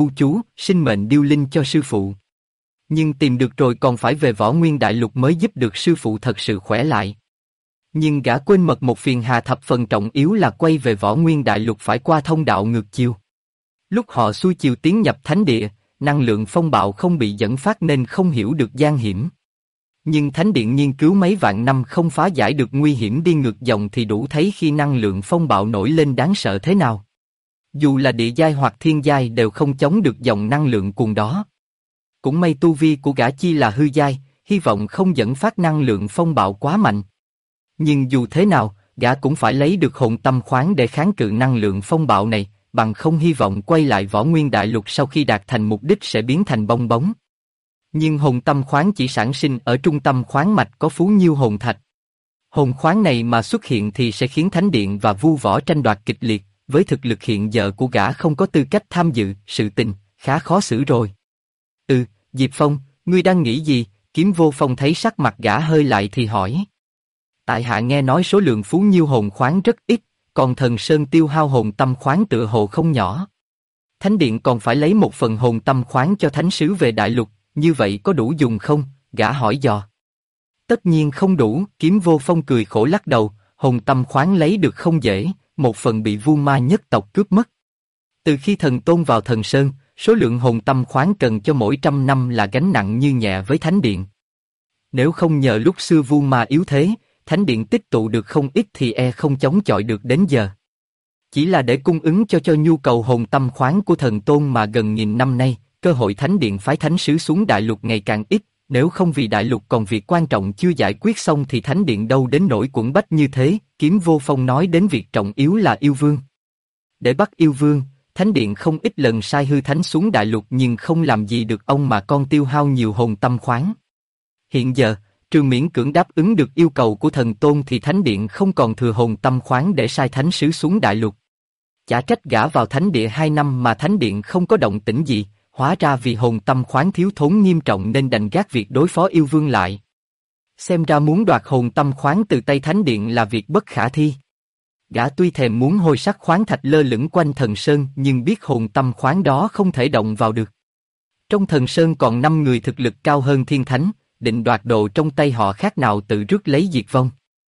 chú, sinh mệnh điêu linh cho sư phụ. Nhưng tìm được rồi còn phải về Võ Nguyên Đại Lục mới giúp được sư phụ thật sự khỏe lại. Nhưng gã quên mất một phiền hà thập phần trọng yếu là quay về Võ Nguyên Đại Lục phải qua thông đạo ngược chiều. Lúc họ xuôi chiều tiến nhập thánh địa, năng lượng phong bạo không bị dẫn phát nên không hiểu được gian hiểm. Nhưng thánh điện nghiên cứu mấy vạn năm không phá giải được nguy hiểm đi ngược dòng thì đủ thấy khi năng lượng phong bạo nổi lên đáng sợ thế nào. Dù là địa giai hoặc thiên giai đều không chống được dòng năng lượng cuồng đó. Cũng may tu vi của gã chi là hư giai, hy vọng không dẫn phát năng lượng phong bạo quá mạnh. Nhưng dù thế nào, gã cũng phải lấy được hồn tâm khoáng để kháng cự năng lượng phong bạo này, bằng không hy vọng quay lại Võ Nguyên Đại Lục sau khi đạt thành mục đích sẽ biến thành bong bóng. Nhưng hồn tâm khoáng chỉ sản sinh ở trung tâm khoáng mạch có Phú Nhiêu hồn thạch. Hồn khoáng này mà xuất hiện thì sẽ khiến Thánh Điện và Vu Võ tranh đoạt kịch liệt, với thực lực hiện giờ của gã không có tư cách tham dự, sự tình, khá khó xử rồi. Diệp Phong, ngươi đang nghĩ gì? Kiếm Vô Phong thấy sắc mặt gã hơi lại thì hỏi. Tại hạ nghe nói số lượng Phú Nhiêu hồn khoáng rất ít, còn Thần Sơn tiêu hao hồn tâm khoáng tựa hồ không nhỏ. Thánh Điện còn phải lấy một phần hồn tâm khoáng cho Thánh Sứ về Đại Lục, như vậy có đủ dùng không? Gã hỏi dò. Tất nhiên không đủ, Kiếm Vô Phong cười khổ lắc đầu, hồn tâm khoáng lấy được không dễ, một phần bị Vu Ma nhất tộc cướp mất. Từ khi Thần Tôn vào Thần Sơn, số lượng hồn tâm khoáng cần cho mỗi 100 năm là gánh nặng như nhẹ với Thánh Điện. Nếu không nhờ lúc xưa Vu Ma yếu thế, Thánh Điện tích tụ được không ít thì không chống chọi được đến giờ. Chỉ là để cung ứng cho nhu cầu hồn tâm khoáng của Thần Tôn mà gần nghìn năm nay, cơ hội Thánh Điện phái Thánh Sứ xuống Đại Lục ngày càng ít, nếu không vì Đại Lục còn việc quan trọng chưa giải quyết xong thì Thánh Điện đâu đến nỗi quẫn bách như thế. Kiếm Vô Phong nói đến việc trọng yếu là yêu vương. Để bắt yêu vương, Thánh Điện không ít lần sai hư thánh xuống Đại Lục nhưng không làm gì được ông mà con tiêu hao nhiều hồn tâm khoáng. Hiện giờ, trừ miễn cưỡng đáp ứng được yêu cầu của Thần Tôn thì Thánh Điện không còn thừa hồn tâm khoáng để sai thánh sứ xuống Đại Lục. Chả trách gã vào Thánh Địa 2 năm mà Thánh Điện không có động tĩnh gì, hóa ra vì hồn tâm khoáng thiếu thốn nghiêm trọng nên đành gác việc đối phó yêu vương lại. Xem ra muốn đoạt hồn tâm khoáng từ tay Thánh Điện là việc bất khả thi. Gã tuy thèm muốn hôi sắc khoáng thạch lơ lửng quanh Thần Sơn nhưng biết hồn tâm khoáng đó không thể động vào được. Trong Thần Sơn còn 5 người thực lực cao hơn Thiên Thánh, định đoạt đồ trong tay họ khác nào tự rước lấy diệt vong.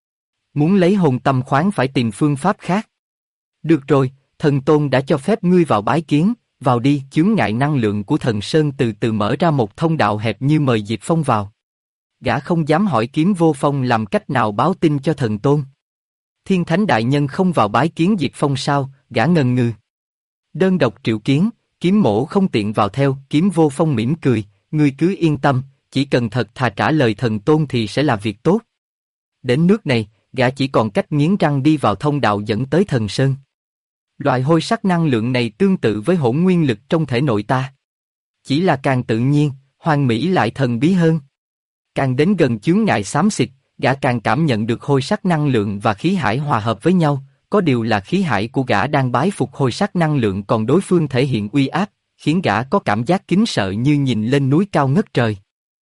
Muốn lấy hồn tâm khoáng phải tìm phương pháp khác. Được rồi, Thần Tôn đã cho phép ngươi vào bái kiến, vào đi. Chướng ngại năng lượng của Thần Sơn từ từ mở ra một thông đạo hẹp như mời Diệp Phong vào. Gã không dám hỏi Kiếm Vô Phong làm cách nào báo tin cho Thần Tôn. Thiên Thánh Đại Nhân không vào bái kiến Diệp Phong sao? Gã ngần ngừ. Đơn độc triệu kiến, Kiếm Mỗ không tiện vào theo. Kiếm Vô Phong mỉm cười, ngươi cứ yên tâm, chỉ cần thật thà trả lời Thần Tôn thì sẽ là việc tốt. Đến nước này, gã chỉ còn cách nghiến răng đi vào thông đạo dẫn tới Thần Sơn. Loại hôi sắc năng lượng này tương tự với hỗn nguyên lực trong thể nội ta. Chỉ là càng tự nhiên, hoàn mỹ lại thần bí hơn. Càng đến gần chướng ngại xám xịt, gã càng cảm nhận được hôi sắc năng lượng và khí hải hòa hợp với nhau, có điều là khí hải của gã đang bái phục hôi sắc năng lượng còn đối phương thể hiện uy áp, khiến gã có cảm giác kính sợ như nhìn lên núi cao ngất trời.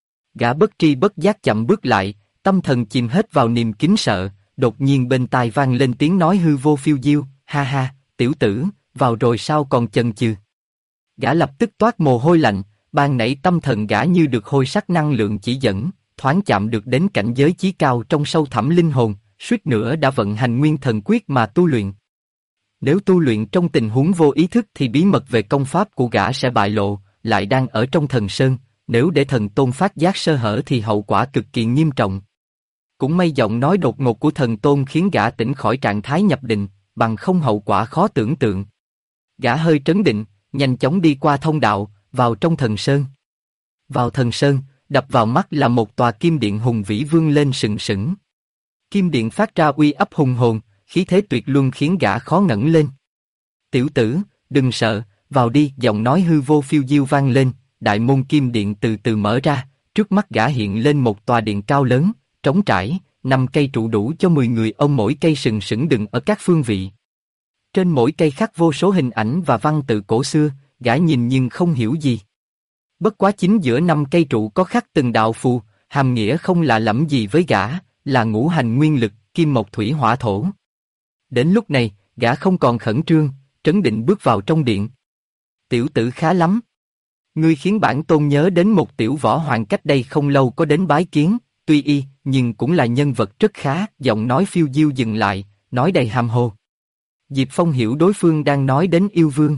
Gã bất tri bất giác chậm bước lại, tâm thần chìm hết vào niềm kính sợ, đột nhiên bên tai vang lên tiếng nói hư vô phiêu diêu, ha ha, tiểu tử, vào rồi sao còn chần chừ. Gã lập tức toát mồ hôi lạnh, ban nãy tâm thần gã như được hôi sắc năng lượng chỉ dẫn, thoáng chạm được đến cảnh giới chí cao trong sâu thẳm linh hồn, suýt nữa đã vận hành nguyên thần quyết mà tu luyện. Nếu tu luyện trong tình huống vô ý thức thì bí mật về công pháp của gã sẽ bại lộ, lại đang ở trong Thần Sơn, nếu để Thần Tôn phát giác sơ hở thì hậu quả cực kỳ nghiêm trọng. Cũng may giọng nói đột ngột của Thần Tôn khiến gã tỉnh khỏi trạng thái nhập định, bằng không hậu quả khó tưởng tượng. Gã hơi trấn định, nhanh chóng đi qua thông đạo, vào trong Thần Sơn. Vào Thần Sơn, đập vào mắt là một tòa kim điện hùng vĩ vươn lên sừng sững. Kim điện phát ra uy áp hùng hồn, khí thế tuyệt luân khiến gã khó ngẩng lên. Tiểu tử, đừng sợ, vào đi. Giọng nói hư vô phiêu diêu vang lên, đại môn kim điện từ từ mở ra, trước mắt gã hiện lên một tòa điện cao lớn, trống trải, 5 cây trụ đủ cho 10 người ôm mỗi cây sừng sững đứng ở các phương vị. Trên mỗi cây khắc vô số hình ảnh và văn tự cổ xưa, gã nhìn nhưng không hiểu gì. Bất quá chính giữa 5 cây trụ có khắc từng đạo phù, hàm nghĩa không lạ lẫm gì với gã, là ngũ hành nguyên lực, kim mộc thủy hỏa thổ. Đến lúc này, gã không còn khẩn trương, trấn định bước vào trong điện. Tiểu tử khá lắm. Ngươi khiến bản tôn nhớ đến một tiểu võ hoàng cách đây không lâu có đến bái kiến, tuy y, nhưng cũng là nhân vật rất khá. Giọng nói phiêu diêu dừng lại, nói đầy hàm hồ. Diệp Phong hiểu đối phương đang nói đến yêu vương.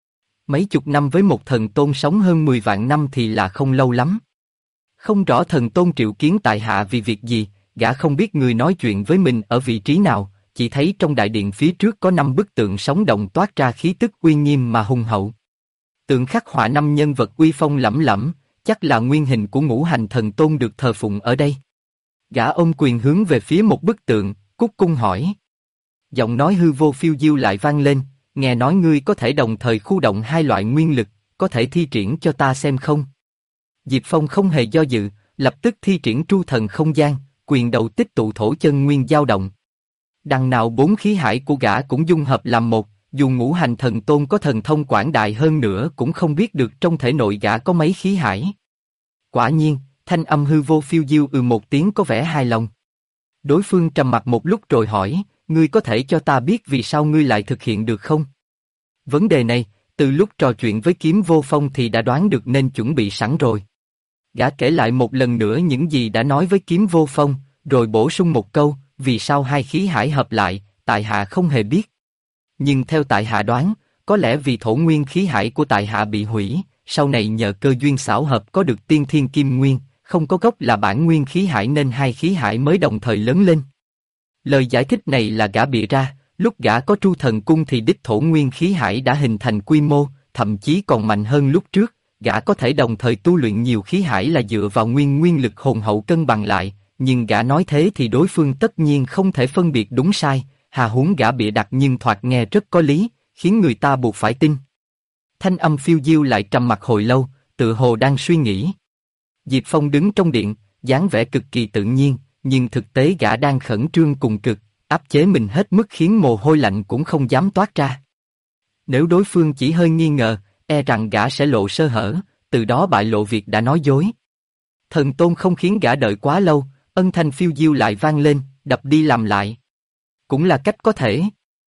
Mấy chục năm với một thần tôn sống hơn 10 vạn năm thì là không lâu lắm. Không rõ thần tôn triệu kiến tại hạ vì việc gì, gã không biết người nói chuyện với mình ở vị trí nào, chỉ thấy trong đại điện phía trước có 5 bức tượng sống động toát ra khí tức uy nghiêm mà hùng hậu. Tượng khắc họa 5 nhân vật uy phong lẫm lẫm, chắc là nguyên hình của ngũ hành thần tôn được thờ phụng ở đây. Gã ôm quyền hướng về phía một bức tượng, cúc cung hỏi. Giọng nói hư vô phiêu diêu lại vang lên, nghe nói ngươi có thể đồng thời khu động 2 loại nguyên lực, có thể thi triển cho ta xem không? Diệp Phong không hề do dự, lập tức thi triển tru thần không gian, quyền đầu tích tụ thổ chân nguyên dao động. Đằng nào 4 khí hải của gã cũng dung hợp làm một, dù ngũ hành thần tôn có thần thông quảng đại hơn nữa cũng không biết được trong thể nội gã có mấy khí hải. Quả nhiên, thanh âm hư vô phiêu diêu một tiếng có vẻ hài lòng. Đối phương trầm mặc một lúc rồi hỏi, ngươi có thể cho ta biết vì sao ngươi lại thực hiện được không? Vấn đề này, từ lúc trò chuyện với Kiếm Vô Phong thì đã đoán được nên chuẩn bị sẵn rồi. Gã kể lại một lần nữa những gì đã nói với Kiếm Vô Phong, rồi bổ sung một câu, vì sao 2 khí hải hợp lại, tại hạ không hề biết. Nhưng theo tại hạ đoán, có lẽ vì thổ nguyên khí hải của tại hạ bị hủy, sau này nhờ cơ duyên xảo hợp có được tiên thiên kim nguyên, không có gốc là bản nguyên khí hải nên 2 khí hải mới đồng thời lớn lên. Lời giải thích này là gã bịa ra, lúc gã có tru thần cung thì đích thổ nguyên khí hải đã hình thành quy mô, thậm chí còn mạnh hơn lúc trước, gã có thể đồng thời tu luyện nhiều khí hải là dựa vào nguyên lực hồn hậu cân bằng lại, nhưng gã nói thế thì đối phương tất nhiên không thể phân biệt đúng sai, hà huống gã bịa đặt nhưng thoạt nghe rất có lý, khiến người ta buộc phải tin. Thanh âm phiêu diêu lại trầm mặc hồi lâu, tự hồ đang suy nghĩ. Diệp Phong đứng trong điện, dáng vẻ cực kỳ tự nhiên, nhưng thực tế gã đang khẩn trương cùng cực, áp chế mình hết mức khiến mồ hôi lạnh cũng không dám toát ra. Nếu đối phương chỉ hơi nghi ngờ, e rằng gã sẽ lộ sơ hở, từ đó bại lộ việc đã nói dối. Thần tôn không khiến gã đợi quá lâu, âm thanh phiêu diêu lại vang lên, đập đi làm lại. Cũng là cách có thể.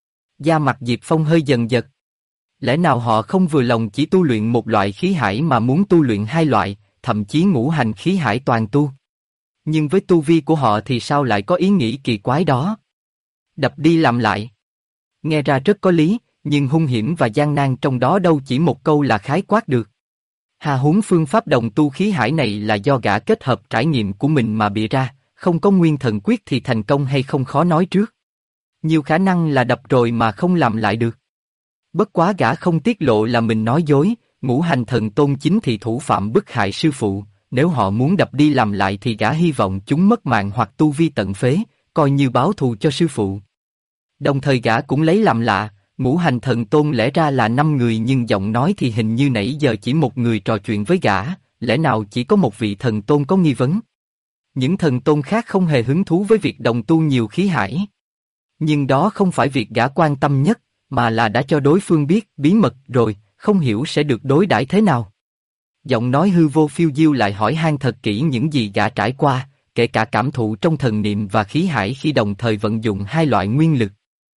Da mặt Diệp Phong hơi dần dật. Lẽ nào họ không vừa lòng chỉ tu luyện một loại khí hải mà muốn tu luyện 2 loại, thậm chí ngũ hành khí hải toàn tu? Nhưng với tu vi của họ thì sao lại có ý nghĩ kỳ quái đó? Đập đi làm lại. Nghe ra rất có lý, nhưng hung hiểm và gian nan trong đó đâu chỉ một câu là khái quát được. Hà huống phương pháp đồng tu khí hải này là do gã kết hợp trải nghiệm của mình mà bịa ra, không có nguyên thần quyết thì thành công hay không khó nói trước. Nhiều khả năng là đập rồi mà không làm lại được. Bất quá gã không tiết lộ là mình nói dối, ngũ hành thần tôn chính thì thủ phạm bức hại sư phụ, nếu họ muốn đập đi làm lại thì gã hy vọng chúng mất mạng hoặc tu vi tận phế, coi như báo thù cho sư phụ. Đồng thời gã cũng lấy làm lạ, ngũ hành thần tôn lẽ ra là 5 người nhưng giọng nói thì hình như nãy giờ chỉ một người trò chuyện với gã, lẽ nào chỉ có một vị thần tôn có nghi vấn? Những thần tôn khác không hề hứng thú với việc đồng tu nhiều khí hải. Nhưng đó không phải việc gã quan tâm nhất, mà là đã cho đối phương biết bí mật rồi, không hiểu sẽ được đối đãi thế nào. Giọng nói hư vô phiêu diêu lại hỏi han thật kỹ những gì gã trải qua, kể cả cảm thụ trong thần niệm và khí hải khi đồng thời vận dụng 2 loại nguyên lực.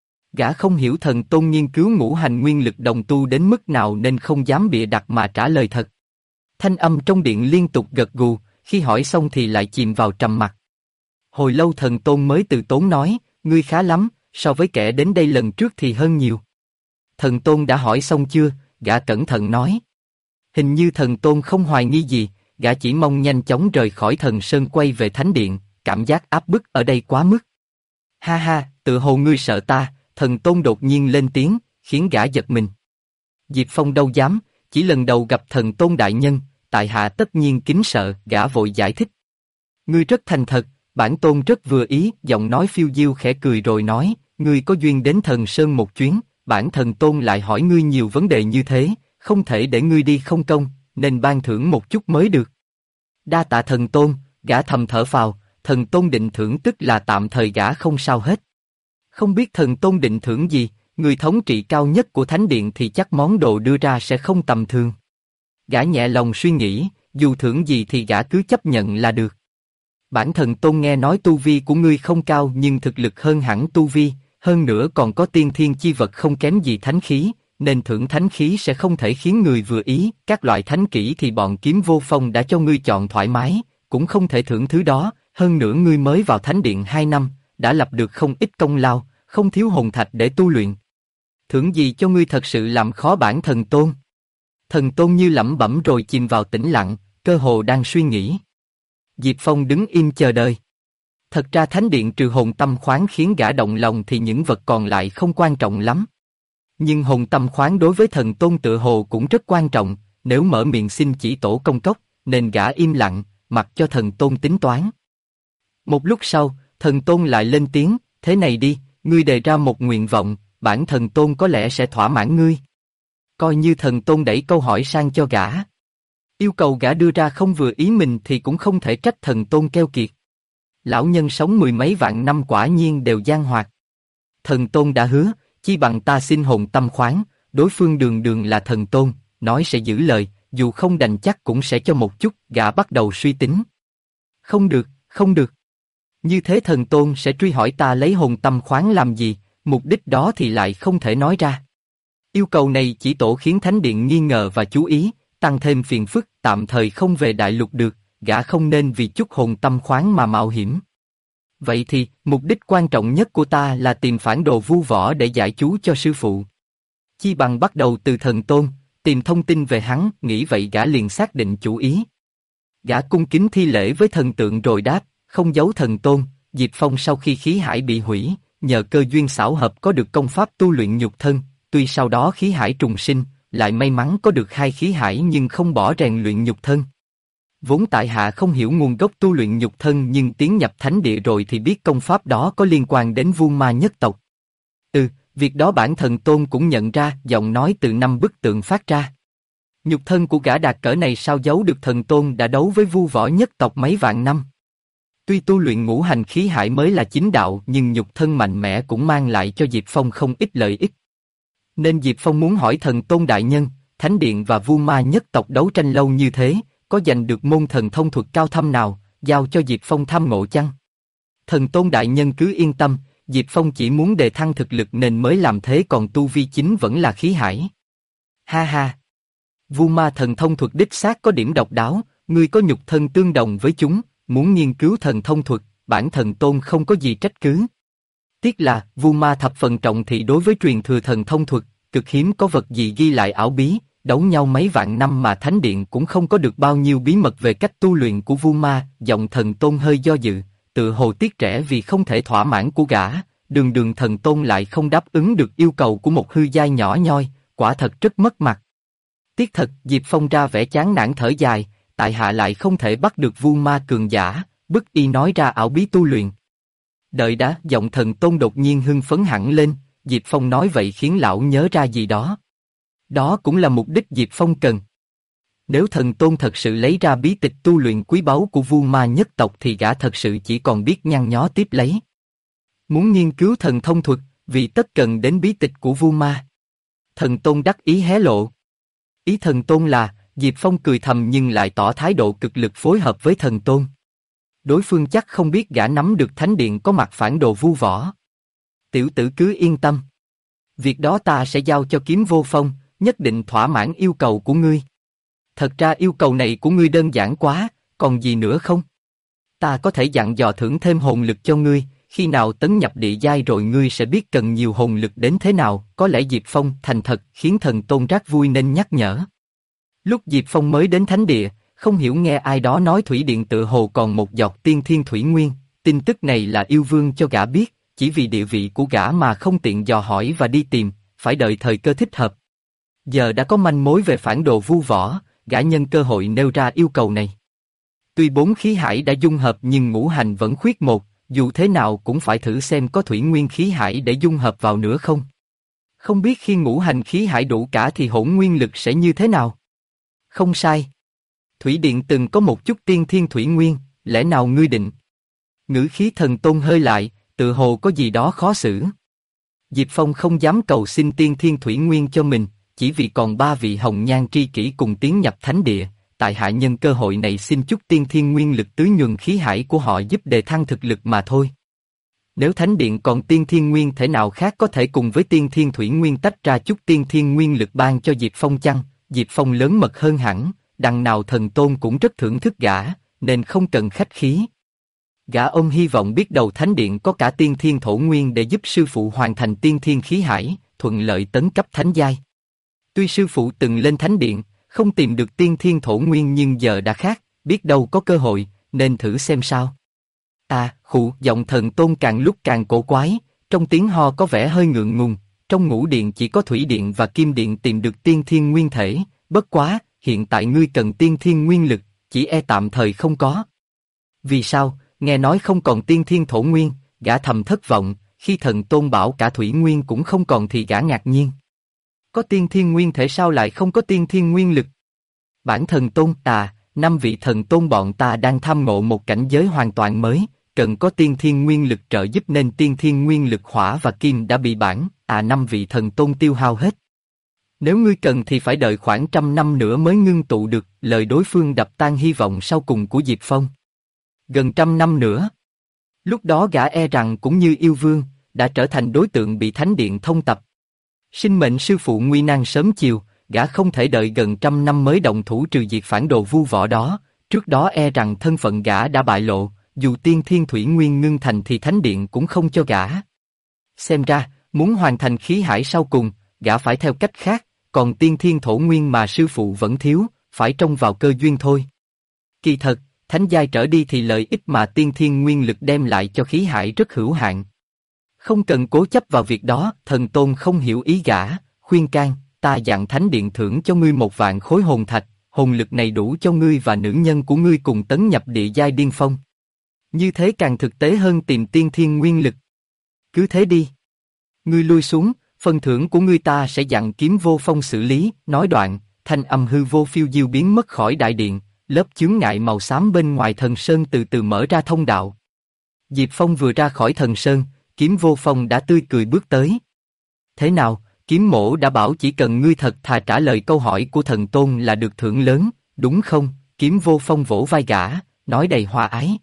Gã không hiểu thần tôn nghiên cứu ngũ hành nguyên lực đồng tu đến mức nào nên không dám bịa đặt mà trả lời thật. Thanh âm trong điện liên tục gật gù, khi hỏi xong thì lại chìm vào trầm mặc. Hồi lâu thần tôn mới từ tốn nói, ngươi khá lắm, so với kẻ đến đây lần trước thì hơn nhiều. Thần tôn đã hỏi xong chưa? Gã cẩn thận nói. Hình như thần tôn không hoài nghi gì, gã chỉ mong nhanh chóng rời khỏi thần sơn quay về thánh điện, cảm giác áp bức ở đây quá mức. Ha ha, tự hồ ngươi sợ ta, thần tôn đột nhiên lên tiếng, khiến gã giật mình. Diệp Phong đâu dám, chỉ lần đầu gặp thần tôn đại nhân, tại hạ tất nhiên kính sợ, gã vội giải thích. Ngươi rất thành thật, bản tôn rất vừa ý, giọng nói phiêu diêu khẽ cười rồi nói, ngươi có duyên đến thần sơn một chuyến, bản thần tôn lại hỏi ngươi nhiều vấn đề như thế, không thể để ngươi đi không công, nên ban thưởng một chút mới được. Đa tạ thần tôn, gã thầm thở phào, thần tôn định thưởng tức là tạm thời gã không sao hết. Không biết thần tôn định thưởng gì, người thống trị cao nhất của thánh điện thì chắc món đồ đưa ra sẽ không tầm thường. Gã nhẹ lòng suy nghĩ, dù thưởng gì thì gã cứ chấp nhận là được. Bản thần tôn nghe nói tu vi của ngươi không cao nhưng thực lực hơn hẳn tu vi, hơn nữa còn có tiên thiên chi vật không kém gì thánh khí, nên thưởng thánh khí sẽ không thể khiến người vừa ý, các loại thánh kỹ thì bọn Kiếm Vô Phong đã cho ngươi chọn thoải mái, cũng không thể thưởng thứ đó, hơn nữa ngươi mới vào thánh điện 2 năm, đã lập được không ít công lao, không thiếu hồn thạch để tu luyện. Thưởng gì cho ngươi thật sự làm khó bản thần tôn. Thần tôn như lẩm bẩm rồi chìm vào tĩnh lặng, cơ hồ đang suy nghĩ. Diệp Phong đứng im chờ đợi. Thật ra thánh điện trừ hồn tâm khoáng khiến gã động lòng thì những vật còn lại không quan trọng lắm. Nhưng hồn tâm khoáng đối với thần tôn tựa hồ cũng rất quan trọng, nếu mở miệng xin chỉ tổ công cốc, nên gã im lặng, mặc cho thần tôn tính toán. Một lúc sau, thần tôn lại lên tiếng, thế này đi, ngươi đề ra một nguyện vọng, bản thần tôn có lẽ sẽ thỏa mãn ngươi. Coi như thần tôn đẩy câu hỏi sang cho gã. Yêu cầu gã đưa ra không vừa ý mình thì cũng không thể trách thần tôn keo kiệt. Lão nhân sống mười mấy vạn năm quả nhiên đều gian hoạt. Thần tôn đã hứa, chi bằng ta xin hồn tâm khoáng, đối phương đường đường là thần tôn, nói sẽ giữ lời, dù không đành chắc cũng sẽ cho một chút, gã bắt đầu suy tính. Không được, không được. Như thế thần tôn sẽ truy hỏi ta lấy hồn tâm khoáng làm gì, mục đích đó thì lại không thể nói ra. Yêu cầu này chỉ tổ khiến thánh điện nghi ngờ và chú ý, tăng thêm phiền phức, tạm thời không về đại lục được, gã không nên vì chút hồn tâm khoáng mà mạo hiểm. Vậy thì, mục đích quan trọng nhất của ta là tìm phản đồ vu võ để giải chú cho sư phụ. Chi bằng bắt đầu từ thần tôn, tìm thông tin về hắn, nghĩ vậy gã liền xác định chủ ý. Gã cung kính thi lễ với thần tượng rồi đáp, không giấu thần tôn, Diệp Phong sau khi khí hải bị hủy, nhờ cơ duyên xảo hợp có được công pháp tu luyện nhục thân, tuy sau đó khí hải trùng sinh, lại may mắn có được 2 khí hải nhưng không bỏ rèn luyện nhục thân. Vốn tại hạ không hiểu nguồn gốc tu luyện nhục thân nhưng tiến nhập thánh địa rồi thì biết công pháp đó có liên quan đến Vu Ma nhất tộc. Việc đó bản thần tôn cũng nhận ra, giọng nói từ 5 bức tượng phát ra. Nhục thân của gã đạt cỡ này sao giấu được thần tôn đã đấu với vu võ nhất tộc mấy vạn năm. Tuy tu luyện ngũ hành khí hải mới là chính đạo nhưng nhục thân mạnh mẽ cũng mang lại cho Diệp Phong không ít lợi ích. Nên Diệp Phong muốn hỏi thần tôn đại nhân, thánh điện và vu ma nhất tộc đấu tranh lâu như thế, có giành được môn thần thông thuật cao thâm nào, giao cho Diệp Phong tham ngộ chăng? Thần tôn đại nhân cứ yên tâm, Diệp Phong chỉ muốn đề thăng thực lực nên mới làm thế còn tu vi chính vẫn là khí hải. Ha ha! Vu ma thần thông thuật đích xác có điểm độc đáo, ngươi có nhục thân tương đồng với chúng, muốn nghiên cứu thần thông thuật, bản thần tôn không có gì trách cứ. Tiếc là, vu ma thập phần trọng thị đối với truyền thừa thần thông thuật, cực hiếm có vật gì ghi lại ảo bí, đấu nhau mấy vạn năm mà thánh điện cũng không có được bao nhiêu bí mật về cách tu luyện của vu ma, giọng thần tôn hơi do dự, tự hồ tiếc rẻ vì không thể thỏa mãn của gã, đường thần tôn lại không đáp ứng được yêu cầu của một hư giai nhỏ nhoi, quả thật rất mất mặt. Tiếc thật, Diệp Phong ra vẻ chán nản thở dài, tại hạ lại không thể bắt được vu ma cường giả, bức y nói ra ảo bí tu luyện. Đợi đã, giọng thần tôn đột nhiên hưng phấn hẳn lên, Diệp Phong nói vậy khiến lão nhớ ra gì đó. Đó cũng là mục đích Diệp Phong cần. Nếu thần tôn thật sự lấy ra bí tịch tu luyện quý báu của vu ma nhất tộc thì gã thật sự chỉ còn biết nhăn nhó tiếp lấy. Muốn nghiên cứu thần thông thuật, vì tất cần đến bí tịch của vu ma. Thần tôn đắc ý hé lộ. Ý thần tôn là, Diệp Phong cười thầm nhưng lại tỏ thái độ cực lực phối hợp với thần tôn. Đối phương chắc không biết gã nắm được thánh điện có mặt phản đồ vu võ. Tiểu tử cứ yên tâm. Việc đó ta sẽ giao cho Kiếm Vô Phong, nhất định thỏa mãn yêu cầu của ngươi. Thật ra yêu cầu này của ngươi đơn giản quá, còn gì nữa không? Ta có thể dặn dò thưởng thêm hồn lực cho ngươi, khi nào tấn nhập địa giai rồi ngươi sẽ biết cần nhiều hồn lực đến thế nào, có lẽ Diệp Phong thành thật khiến thần tôn rác vui nên nhắc nhở. Lúc Diệp Phong mới đến thánh địa, không hiểu nghe ai đó nói thủy điện tự hồ còn một giọt tiên thiên thủy nguyên, tin tức này là yêu vương cho gã biết, chỉ vì địa vị của gã mà không tiện dò hỏi và đi tìm, phải đợi thời cơ thích hợp. Giờ đã có manh mối về phản đồ vu võ, gã nhân cơ hội nêu ra yêu cầu này. Tuy 4 khí hải đã dung hợp nhưng ngũ hành vẫn khuyết một, dù thế nào cũng phải thử xem có thủy nguyên khí hải để dung hợp vào nữa không. Không biết khi ngũ hành khí hải đủ cả thì hỗn nguyên lực sẽ như thế nào? Không sai. Thủy điện từng có một chút tiên thiên thủy nguyên, lẽ nào ngươi định? Ngữ khí thần tôn hơi lại, tự hồ có gì đó khó xử. Diệp Phong không dám cầu xin tiên thiên thủy nguyên cho mình, chỉ vì còn 3 vị hồng nhan tri kỷ cùng tiến nhập thánh địa, tại hạ nhân cơ hội này xin chút tiên thiên nguyên lực tưới nhuần khí hải của họ giúp đề thăng thực lực mà thôi. Nếu thánh điện còn tiên thiên nguyên thể nào khác có thể cùng với tiên thiên thủy nguyên tách ra chút tiên thiên nguyên lực ban cho Diệp Phong chăng? Diệp Phong lớn mật hơn hẳn, đằng nào thần tôn cũng rất thưởng thức gã, nên không cần khách khí. Gã ôm hy vọng biết đầu thánh điện có cả tiên thiên thổ nguyên để giúp sư phụ hoàn thành tiên thiên khí hải, thuận lợi tấn cấp thánh giai. Tuy sư phụ từng lên thánh điện, không tìm được tiên thiên thổ nguyên nhưng giờ đã khác, biết đâu có cơ hội, nên thử xem sao. Giọng thần tôn càng lúc càng cổ quái, trong tiếng ho có vẻ hơi ngượng ngùng, trong ngũ điện chỉ có thủy điện và kim điện tìm được tiên thiên nguyên thể, bất quá, hiện tại ngươi cần tiên thiên nguyên lực, chỉ e tạm thời không có. Vì sao, nghe nói không còn tiên thiên thổ nguyên, gã thầm thất vọng, khi thần tôn bảo cả thủy nguyên cũng không còn thì gã ngạc nhiên. Có tiên thiên nguyên thể sao lại không có tiên thiên nguyên lực? Bản thần tôn, 5 vị thần tôn bọn ta đang tham ngộ một cảnh giới hoàn toàn mới, cần có tiên thiên nguyên lực trợ giúp nên tiên thiên nguyên lực hỏa và kim đã bị 5 vị thần tôn tiêu hao hết. Nếu ngươi cần thì phải đợi khoảng 100 năm nữa mới ngưng tụ được, lời đối phương đập tan hy vọng sau cùng của Diệp Phong. Gần 100 năm nữa. Lúc đó gã e rằng cũng như yêu vương, đã trở thành đối tượng bị thánh điện thông tập. Sinh mệnh sư phụ nguy nan sớm chiều, gã không thể đợi gần 100 năm mới động thủ trừ diệt phản đồ vu võ đó, trước đó e rằng thân phận gã đã bại lộ, dù tiên thiên thủy nguyên ngưng thành thì thánh điện cũng không cho gã. Xem ra, muốn hoàn thành khí hải sau cùng, gã phải theo cách khác, còn tiên thiên thổ nguyên mà sư phụ vẫn thiếu, phải trông vào cơ duyên thôi. Kỳ thật, thánh giai trở đi thì lợi ích mà tiên thiên nguyên lực đem lại cho khí hải rất hữu hạn. Không cần cố chấp vào việc đó, thần tôn không hiểu ý gã, khuyên can, ta dặn thánh điện thưởng cho ngươi 1.000 khối hồn thạch, hồn lực này đủ cho ngươi và nữ nhân của ngươi cùng tấn nhập địa giai điên phong. Như thế càng thực tế hơn tìm tiên thiên nguyên lực. Cứ thế đi. Ngươi lui xuống, phần thưởng của ngươi ta sẽ dặn Kiếm Vô Phong xử lý, nói đoạn, thanh âm hư vô phiêu diêu biến mất khỏi đại điện, lớp chướng ngại màu xám bên ngoài thần sơn từ từ mở ra thông đạo. Diệp Phong vừa ra khỏi thần sơn, Kiếm Vô Phong đã tươi cười bước tới. Thế nào, Kiếm mỗ đã bảo chỉ cần ngươi thật thà trả lời câu hỏi của thần tôn là được thưởng lớn, đúng không? Kiếm Vô Phong vỗ vai gã, nói đầy hòa ái.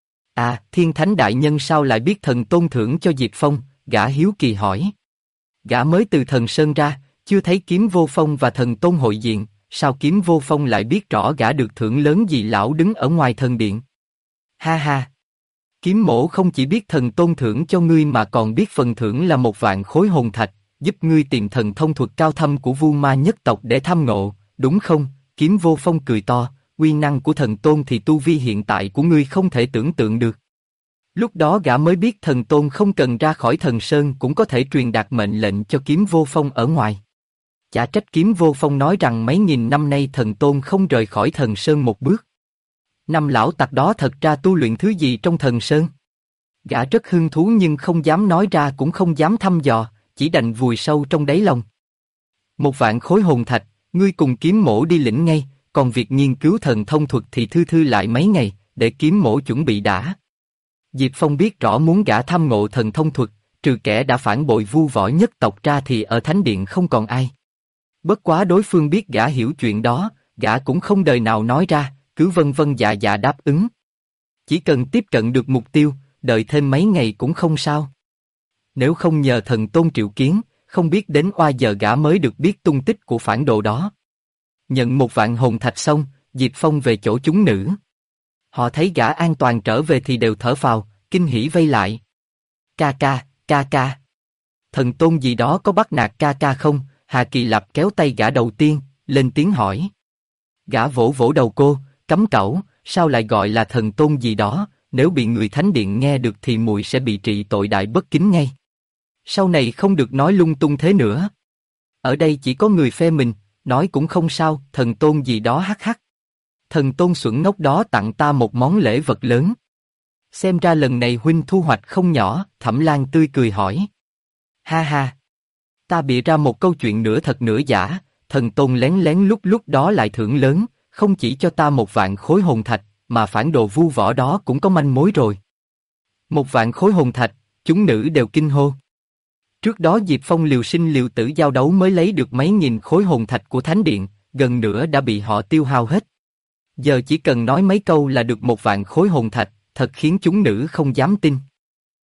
Thiên Thánh Đại Nhân sao lại biết thần tôn thưởng cho Diệp Phong? Gã hiếu kỳ hỏi. Gã mới từ thần sơn ra, chưa thấy Kiếm Vô Phong và thần tôn hội diện, sao Kiếm Vô Phong lại biết rõ gã được thưởng lớn gì? Lão đứng ở ngoài thần điện. Ha ha! Kiếm mỗ không chỉ biết thần tôn thưởng cho ngươi mà còn biết phần thưởng là 1.000 khối hồn thạch, giúp ngươi tìm thần thông thuật cao thâm của Vu Ma nhất tộc để thăm ngộ, đúng không? Kiếm Vô Phong cười to, uy năng của thần tôn thì tu vi hiện tại của ngươi không thể tưởng tượng được. Lúc đó gã mới biết thần tôn không cần ra khỏi thần sơn cũng có thể truyền đạt mệnh lệnh cho Kiếm Vô Phong ở ngoài. Chả trách Kiếm Vô Phong nói rằng mấy nghìn năm nay thần tôn không rời khỏi thần sơn một bước. Năm lão tặc đó thật ra tu luyện thứ gì trong thần sơn? Gã rất hứng thú nhưng không dám nói ra cũng không dám thăm dò, chỉ đành vùi sâu trong đáy lòng. 1.000 khối hồn thạch, ngươi cùng Kiếm mỗ đi lĩnh ngay, còn việc nghiên cứu thần thông thuật thì thư lại mấy ngày, để Kiếm mỗ chuẩn bị đã. Diệp Phong biết rõ muốn gã thăm ngộ thần thông thuật, trừ kẻ đã phản bội Vu Võ nhất tộc ra thì ở thánh điện không còn ai. Bất quá đối phương biết gã hiểu chuyện đó, gã cũng không đời nào nói ra, cứ vâng vâng dạ dạ đáp ứng. Chỉ cần tiếp cận được mục tiêu, đợi thêm mấy ngày cũng không sao. Nếu không nhờ thần tôn triệu kiến, không biết đến oa giờ gã mới được biết tung tích của phản đồ đó. Nhận 1.000 hồn thạch xong, Diệp Phong về chỗ chúng nữ. Họ thấy gã an toàn trở về thì đều thở phào, kinh hỉ vây lại. Ca. Thần tôn gì đó có bắt nạt ca không? Hà Kỳ Lạp kéo tay gã đầu tiên, lên tiếng hỏi. Gã vỗ vỗ đầu cô, cấm cẩu, sao lại gọi là thần tôn gì đó, nếu bị người thánh điện nghe được thì muội sẽ bị trị tội đại bất kính ngay. Sau này không được nói lung tung thế nữa. Ở đây chỉ có người phe mình, nói cũng không sao, thần tôn gì đó hắc. Thần tôn xuẩn ngốc đó tặng ta một món lễ vật lớn. Xem ra lần này huynh thu hoạch không nhỏ, Thẩm Lan tươi cười hỏi. Ha. Ta bịa ra một câu chuyện nửa thật nửa giả, thần tôn lén lén lúc đó lại thưởng lớn, không chỉ cho ta 1.000 khối hồn thạch, mà phản đồ Vu Võ đó cũng có manh mối rồi. 1.000 khối hồn thạch, chúng nữ đều kinh hô. Trước đó Diệp Phong liều sinh liều tử giao đấu mới lấy được mấy nghìn khối hồn thạch của Thánh Điện, gần nữa đã bị họ tiêu hao hết. Giờ chỉ cần nói mấy câu là được 1.000 khối hồn thạch, thật khiến chúng nữ không dám tin.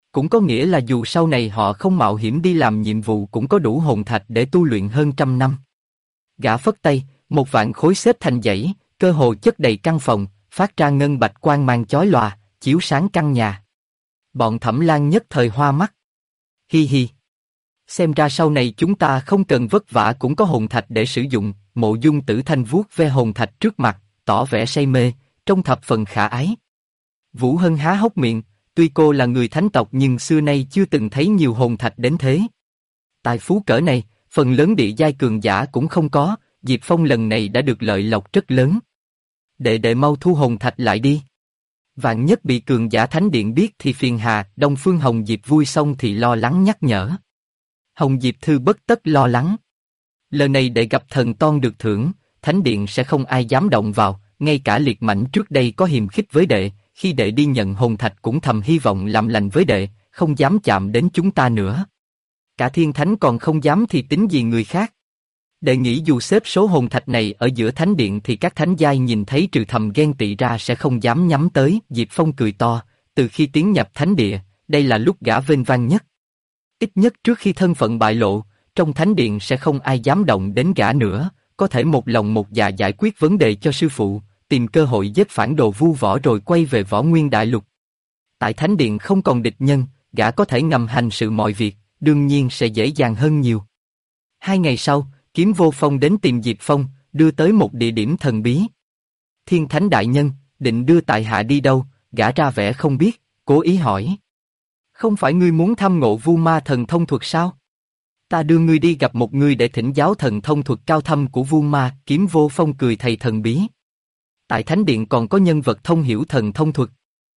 Cũng có nghĩa là dù sau này họ không mạo hiểm đi làm nhiệm vụ cũng có đủ hồn thạch để tu luyện hơn trăm năm. Gã phất tay, 1 vạn khối xếp thành dãy, cơ hồ chất đầy căn phòng, phát ra ngân bạch quang mang chói lòa, chiếu sáng căn nhà. Bọn Thẩm Lan nhất thời hoa mắt. Hi hi. Xem ra sau này chúng ta không cần vất vả cũng có hồn thạch để sử dụng. Mộ Dung Tử Thanh vuốt ve hồn thạch trước mặt, tỏ vẻ say mê, trông thập phần khả ái. Vũ Hân há hốc miệng, tuy cô là người thánh tộc nhưng xưa nay chưa từng thấy nhiều hồn thạch đến thế. Tài phú cỡ này, phần lớn địa giai cường giả cũng không có, Diệp Phong lần này đã được lợi lộc rất lớn. Đệ mau thu hồn thạch lại đi. Vạn nhất bị cường giả thánh điện biết thì phiền hà. Đông Phương Hồng Diệp vui xong thì lo lắng nhắc nhở. Hồng Diệp Thư bất tất lo lắng. Lần này đệ gặp thần ton được thưởng, thánh điện sẽ không ai dám động vào, ngay cả liệt mãnh trước đây có hiềm khích với đệ, khi đệ đi nhận hồn thạch cũng thầm hy vọng làm lành với đệ, không dám chạm đến chúng ta nữa. Cả thiên thánh còn không dám thì tính gì người khác. Đệ nghĩ dù xếp số hồn thạch này ở giữa thánh điện thì các thánh giai nhìn thấy trừ thầm ghen tị ra sẽ không dám nhắm tới. Diệp Phong cười to, từ khi tiến nhập thánh địa, đây là lúc gã vênh vang nhất. Ít nhất trước khi thân phận bại lộ, trong thánh điện sẽ không ai dám động đến gã nữa, có thể một lòng một dạ giải quyết vấn đề cho sư phụ, tìm cơ hội giết phản đồ Vu Võ rồi quay về Võ Nguyên Đại Lục. Tại thánh điện không còn địch nhân, gã có thể ngầm hành sự mọi việc, đương nhiên sẽ dễ dàng hơn nhiều. 2 ngày sau, Kiếm Vô Phong đến tìm Diệp Phong, đưa tới một địa điểm thần bí. Thiên Thánh đại nhân, định đưa tại hạ đi đâu? Gã ra vẻ không biết, cố ý hỏi. Không phải ngươi muốn thăm ngộ Vu Ma thần thông thuật sao? Ta đưa ngươi đi gặp một người để thỉnh giáo thần thông thuật cao thâm của Vu Ma. Kiếm Vô Phong cười thầy thần bí. Tại Thánh Điện còn có nhân vật thông hiểu thần thông thuật.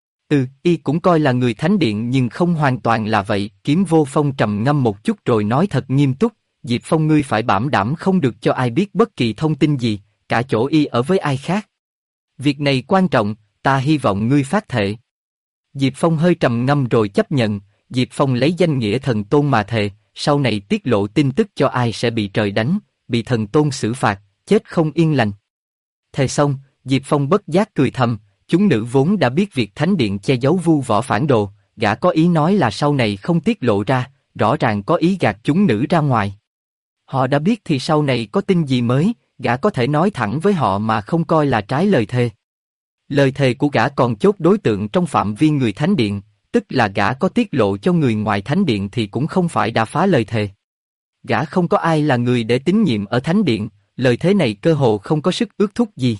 Y cũng coi là người Thánh Điện nhưng không hoàn toàn là vậy. Kiếm Vô Phong trầm ngâm một chút rồi nói thật nghiêm túc. Diệp Phong ngươi phải bảo đảm không được cho ai biết bất kỳ thông tin gì, cả chỗ y ở với ai khác. Việc này quan trọng, ta hy vọng ngươi phát thệ. Diệp Phong hơi trầm ngâm rồi chấp nhận. Diệp Phong lấy danh nghĩa thần tôn mà thề, sau này tiết lộ tin tức cho ai sẽ bị trời đánh, bị thần tôn xử phạt, chết không yên lành. Thề xong, Diệp Phong bất giác cười thầm, chúng nữ vốn đã biết việc Thánh Điện che giấu Vu Võ phản đồ, gã có ý nói là sau này không tiết lộ ra, rõ ràng có ý gạt chúng nữ ra ngoài. Họ đã biết thì sau này có tin gì mới, gã có thể nói thẳng với họ mà không coi là trái lời thề. Lời thề của gã còn chốt đối tượng trong phạm vi người Thánh Điện, tức là gã có tiết lộ cho người ngoài Thánh Điện thì cũng không phải đã phá lời thề. Gã không có ai là người để tín nhiệm ở Thánh Điện, lời thế này cơ hồ không có sức ước thúc gì.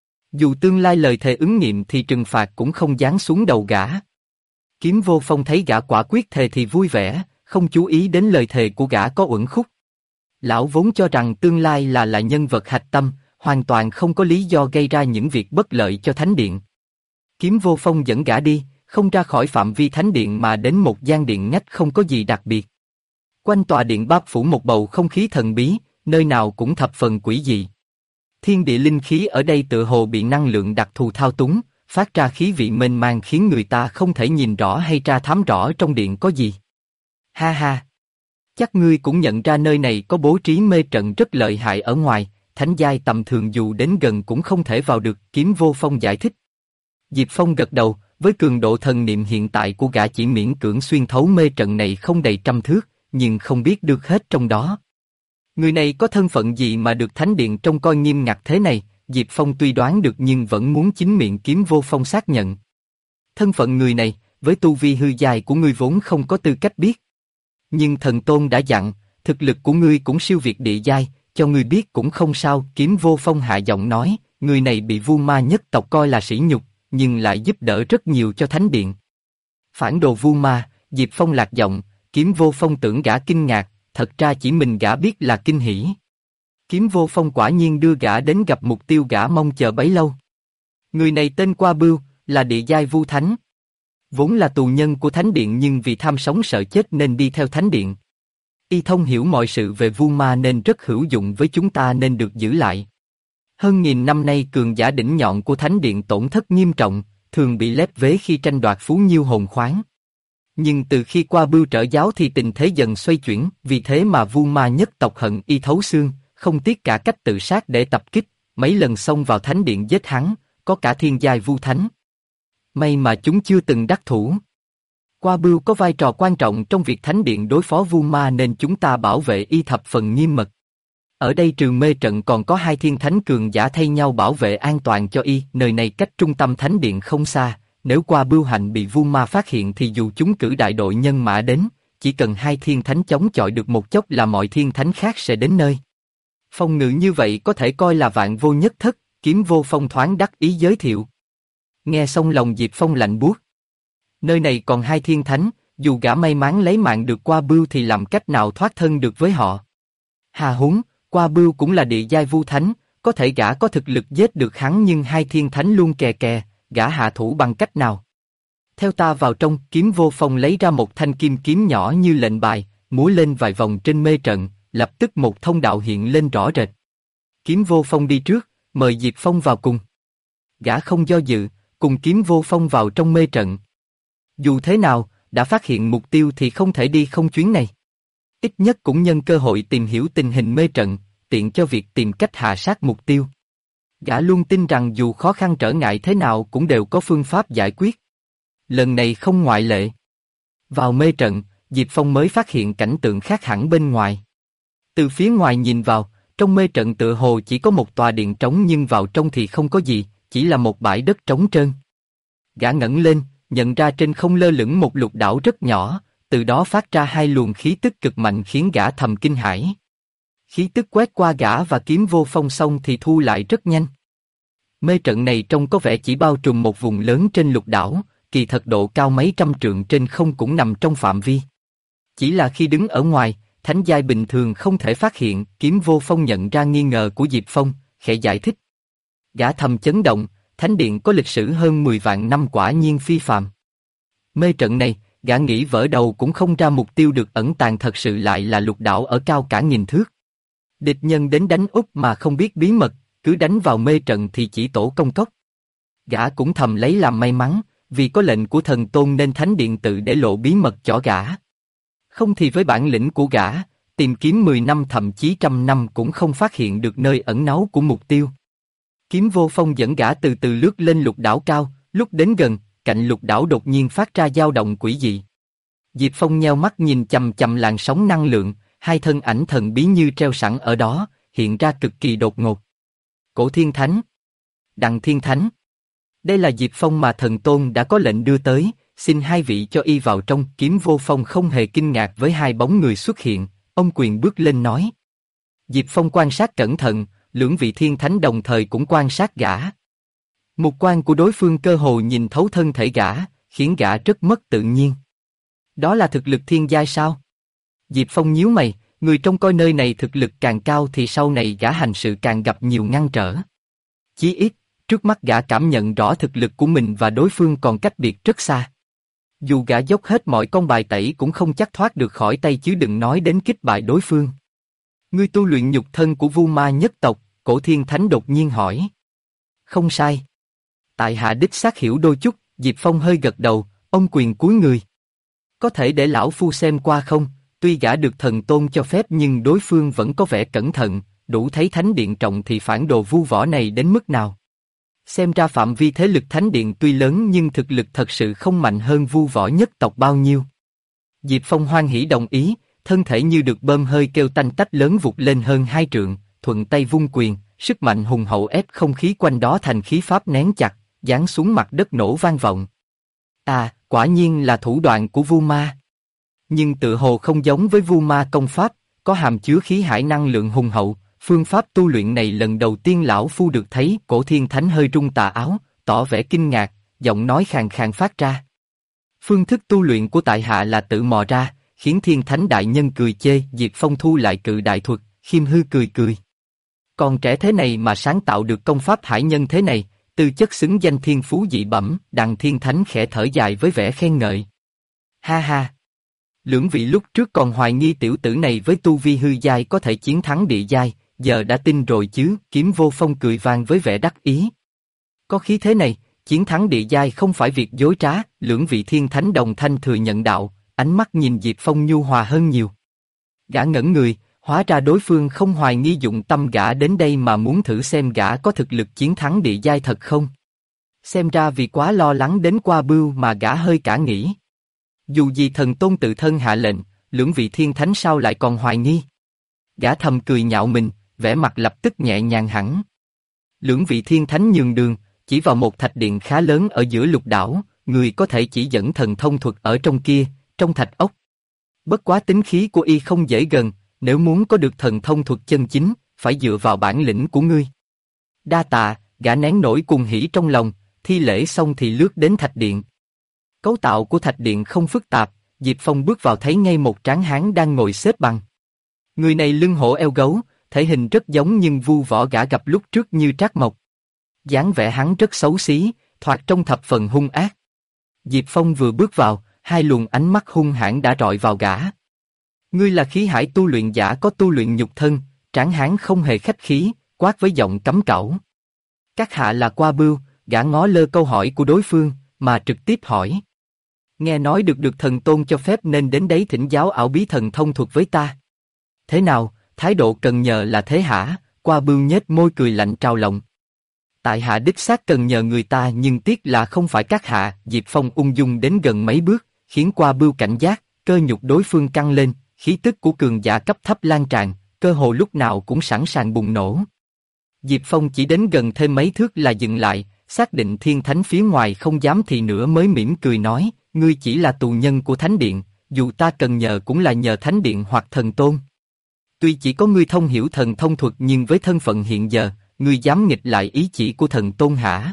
Dù tương lai lời thề ứng nghiệm thì trừng phạt cũng không giáng xuống đầu gã. Kiếm Vô Phong thấy gã quả quyết thề thì vui vẻ, không chú ý đến lời thề của gã có uẩn khúc. Lão vốn cho rằng tương lai là nhân vật hạch tâm, hoàn toàn không có lý do gây ra những việc bất lợi cho Thánh Điện. Kiếm Vô Phong dẫn gã đi, không ra khỏi phạm vi Thánh Điện mà đến một gian điện ngách không có gì đặc biệt. Quanh tòa điện bao phủ một bầu không khí thần bí, nơi nào cũng thập phần quỷ dị. Thiên địa linh khí ở đây tựa hồ bị năng lượng đặc thù thao túng, phát ra khí vị mênh mang khiến người ta không thể nhìn rõ hay tra thám rõ trong điện có gì. Ha ha! Chắc ngươi cũng nhận ra nơi này có bố trí mê trận rất lợi hại ở ngoài, thánh giai tầm thường dù đến gần cũng không thể vào được. Kiếm Vô Phong giải thích. Diệp Phong gật đầu, với cường độ thần niệm hiện tại của gã chỉ miễn cưỡng xuyên thấu mê trận này không đầy 100 thước, nhưng không biết được hết trong đó. Người này có thân phận gì mà được Thánh Điện trông coi nghiêm ngặt thế này? Diệp Phong tuy đoán được nhưng vẫn muốn chính miệng Kiếm Vô Phong xác nhận. Thân phận người này, với tu vi hư giai của ngươi vốn không có tư cách biết. Nhưng thần tôn đã dặn, thực lực của ngươi cũng siêu việt địa giai, cho ngươi biết cũng không sao. Kiếm Vô Phong hạ giọng nói, người này bị Vu Ma nhất tộc coi là sỉ nhục, nhưng lại giúp đỡ rất nhiều cho Thánh Điện. Phản đồ Vu Ma, Diệp Phong lạc giọng, Kiếm Vô Phong tưởng gã kinh ngạc, thật ra chỉ mình gã biết là kinh hỉ. Kiếm Vô Phong quả nhiên đưa gã đến gặp mục tiêu gã mong chờ bấy lâu. Người này tên Qua Bưu, là địa giai Vu Thánh. Vốn là tù nhân của Thánh Điện nhưng vì tham sống sợ chết nên đi theo Thánh Điện. Y thông hiểu mọi sự về Vu Ma nên rất hữu dụng với chúng ta nên được giữ lại. Hơn 1000 năm nay cường giả đỉnh nhọn của Thánh Điện tổn thất nghiêm trọng, thường bị lép vế khi tranh đoạt phú nhiêu hồn khoáng. Nhưng từ khi Qua Bưu trở giáo thì tình thế dần xoay chuyển, vì thế mà Vu Ma nhất tộc hận y thấu xương, không tiếc cả cách tự sát để tập kích, mấy lần xông vào Thánh Điện giết hắn, có cả thiên giai Vu Thánh. May mà chúng chưa từng đắc thủ. Qua Bưu có vai trò quan trọng trong việc thánh điện đối phó Vu Ma nên chúng ta bảo vệ y thập phần nghiêm mật. Ở đây trừ mê trận còn có 2 thiên thánh cường giả thay nhau bảo vệ an toàn cho y, nơi này cách trung tâm thánh điện không xa, nếu Qua Bưu hành bị Vu Ma phát hiện thì dù chúng cử đại đội nhân mã đến, chỉ cần 2 thiên thánh chống chọi được một chốc là mọi thiên thánh khác sẽ đến nơi. Phong ngự như vậy có thể coi là vạn vô nhất thất, Kiếm Vô Phong thoáng đắc ý giới thiệu. Nghe xong lòng Diệp Phong lạnh buốt. Nơi này còn 2 thiên thánh, dù gã may mắn lấy mạng được Qua Bưu thì làm cách nào thoát thân được với họ. Hà huống, Qua Bưu cũng là địa giai vu thánh, có thể gã có thực lực giết được hắn nhưng 2 thiên thánh luôn kè kè, gã hạ thủ bằng cách nào? Theo ta vào trong, Kiếm Vô Phong lấy ra một thanh kim kiếm nhỏ như lệnh bài, múa lên vài vòng trên mê trận, lập tức một thông đạo hiện lên rõ rệt. Kiếm Vô Phong đi trước, mời Diệp Phong vào cùng. Gã không do dự, cùng Kiếm Vô Phong vào trong mê trận. Dù thế nào, đã phát hiện mục tiêu thì không thể đi không chuyến này. Ít nhất cũng nhân cơ hội tìm hiểu tình hình mê trận, tiện cho việc tìm cách hạ sát mục tiêu. Gã luôn tin rằng dù khó khăn trở ngại thế nào cũng đều có phương pháp giải quyết. Lần này không ngoại lệ. Vào mê trận, Diệp Phong mới phát hiện cảnh tượng khác hẳn bên ngoài. Từ phía ngoài nhìn vào, trong mê trận tựa hồ chỉ có một tòa điện trống nhưng vào trong thì không có gì, chỉ là một bãi đất trống trơn. Gã ngẩng lên, nhận ra trên không lơ lửng một lục đảo rất nhỏ, từ đó phát ra 2 luồng khí tức cực mạnh khiến gã thầm kinh hãi. Khí tức quét qua gã và Kiếm Vô Phong xong thì thu lại rất nhanh. Mê trận này trông có vẻ chỉ bao trùm một vùng lớn trên lục đảo, kỳ thật độ cao mấy trăm trượng trên không cũng nằm trong phạm vi. Chỉ là khi đứng ở ngoài, thánh giai bình thường không thể phát hiện. Kiếm Vô Phong nhận ra nghi ngờ của Diệp Phong, khẽ giải thích. Gã thầm chấn động, thánh điện có lịch sử hơn 10 vạn năm quả nhiên phi phàm. Mê trận này, gã nghĩ vỡ đầu cũng không ra mục tiêu được ẩn tàng thật sự lại là lục đảo ở cao cả nghìn thước. Địch nhân đến đánh úp mà không biết bí mật, cứ đánh vào mê trận thì chỉ tổ công cốc. Gã cũng thầm lấy làm may mắn, vì có lệnh của thần tôn nên thánh điện tự để lộ bí mật cho gã. Không thì với bản lĩnh của gã, tìm kiếm 10 năm thậm chí 100 năm cũng không phát hiện được nơi ẩn náu của mục tiêu. Kiếm Vô Phong dẫn gã từ từ lướt lên lục đảo cao, lúc đến gần, cạnh lục đảo đột nhiên phát ra dao động quỷ dị. Diệp Phong nheo mắt nhìn chằm chằm làn sóng năng lượng, 2 thân ảnh thần bí như treo sẵn ở đó, hiện ra cực kỳ đột ngột. Cổ Thiên Thánh, Đằng Thiên Thánh. Đây là Diệp Phong mà thần tôn đã có lệnh đưa tới, xin 2 vị cho y vào trong. Kiếm Vô Phong không hề kinh ngạc với 2 bóng người xuất hiện, ông quyền bước lên nói. Diệp Phong quan sát cẩn thận, lưỡng vị thiên thánh đồng thời cũng quan sát gã. Mục quan của đối phương cơ hồ nhìn thấu thân thể gã, khiến gã rất mất tự nhiên. Đó là thực lực thiên giai sao? Diệp Phong nhíu mày, người trông coi nơi này thực lực càng cao thì sau này gã hành sự càng gặp nhiều ngăn trở. Chí ít, trước mắt gã cảm nhận rõ thực lực của mình và đối phương còn cách biệt rất xa. Dù gã dốc hết mọi con bài tẩy cũng không chắc thoát được khỏi tay chứ đừng nói đến kích bại đối phương. Ngươi tu luyện nhục thân của Vu Ma nhất tộc, Cổ Thiên Thánh đột nhiên hỏi. Không sai. Tại hạ đích xác hiểu đôi chút. Diệp Phong hơi gật đầu, ông quyền cúi người. Có thể để lão phu xem qua không? Tuy gã được thần tôn cho phép nhưng đối phương vẫn có vẻ cẩn thận, đủ thấy thánh điện trọng thì phản đồ vu võ này đến mức nào. Xem ra phạm vi thế lực thánh điện tuy lớn nhưng thực lực thật sự không mạnh hơn vu võ nhất tộc bao nhiêu. Diệp Phong hoan hỉ đồng ý, thân thể như được bơm hơi kêu tanh tách lớn vụt lên hơn 2 trượng, thuận tay vung quyền, sức mạnh hùng hậu ép không khí quanh đó thành khí pháp nén chặt, giáng xuống mặt đất nổ vang vọng. À, quả nhiên là thủ đoạn của Vu Ma. Nhưng tự hồ không giống với Vu Ma công pháp, có hàm chứa khí hải năng lượng hùng hậu, phương pháp tu luyện này lần đầu tiên lão phu được thấy. Cổ Thiên Thánh hơi rung tà áo, tỏ vẻ kinh ngạc, giọng nói khàn khàn phát ra. Phương thức tu luyện của tại hạ là tự mò ra, khiến Thiên Thánh đại nhân cười chê. Diệp Phong thu lại cự đại thuật, khiêm hư cười cười. Còn trẻ thế này mà sáng tạo được công pháp hải nhân thế này, tư chất xứng danh thiên phú dị bẩm. Đằng Thiên Thánh khẽ thở dài với vẻ khen ngợi. Ha ha! Lưỡng vị lúc trước còn hoài nghi tiểu tử này với tu vi hư giai có thể chiến thắng địa giai, giờ đã tin rồi chứ? Kiếm Vô Phong cười vang với vẻ đắc ý. Có khí thế này, chiến thắng địa giai không phải việc dối trá. Lưỡng vị thiên thánh đồng thanh thừa nhận đạo, ánh mắt nhìn Diệp Phong nhu hòa hơn nhiều. Gã ngẩn người, hóa ra đối phương không hoài nghi dụng tâm gã đến đây mà muốn thử xem gã có thực lực chiến thắng địa giai thật không. Xem ra vì quá lo lắng đến Qua Bưu mà gã hơi cả nghĩ. Dù gì thần tôn tự thân hạ lệnh, lưỡng vị thiên thánh sao lại còn hoài nghi? Gã thầm cười nhạo mình, vẻ mặt lập tức nhẹ nhàng hẳn. Lưỡng vị thiên thánh nhường đường, chỉ vào một thạch điện khá lớn ở giữa lục đảo, người có thể chỉ dẫn thần thông thuật ở trong kia, trong thạch ốc. Bất quá tính khí của y không dễ gần, nếu muốn có được thần thông thuật chân chính, phải dựa vào bản lĩnh của ngươi. Đa tạ, gã nén nỗi cuồng hỉ trong lòng, thi lễ xong thì lướt đến thạch điện. Cấu tạo của thạch điện không phức tạp, Diệp Phong bước vào thấy ngay một tráng hán đang ngồi xếp bằng. Người này lưng hổ eo gấu, thể hình rất giống nhưng vu võ gã gặp lúc trước như Trác Mộc. Dáng vẻ hắn rất xấu xí, thoạt trông thập phần hung ác. Diệp Phong vừa bước vào, hai luồng ánh mắt hung hãn đã rọi vào gã. Ngươi là khí hải tu luyện giả có tu luyện nhục thân, tráng hán không hề khách khí, quát với giọng cấm cẩu. Các hạ là Qua Bưu, gã ngó lơ câu hỏi của đối phương, mà trực tiếp hỏi. Nghe nói được thần tôn cho phép nên đến đấy thỉnh giáo ảo bí thần thông thuật với ta. Thế nào, thái độ cần nhờ là thế hả? Qua Bưu nhếch môi cười lạnh trào lòng. Tại hạ đích xác cần nhờ người ta nhưng tiếc là không phải các hạ. Diệp Phong ung dung đến gần mấy bước, khiến Qua Bưu cảnh giác, cơ nhục đối phương căng lên, khí tức của cường giả cấp thấp lan tràn, cơ hồ lúc nào cũng sẵn sàng bùng nổ. Diệp Phong chỉ đến gần thêm mấy thước là dừng lại, xác định thiên thánh phía ngoài không dám thì nữa mới mỉm cười nói, ngươi chỉ là tù nhân của thánh điện, dù ta cần nhờ cũng là nhờ thánh điện hoặc thần tôn. Tuy chỉ có ngươi thông hiểu thần thông thuật nhưng với thân phận hiện giờ, ngươi dám nghịch lại ý chỉ của thần tôn hả?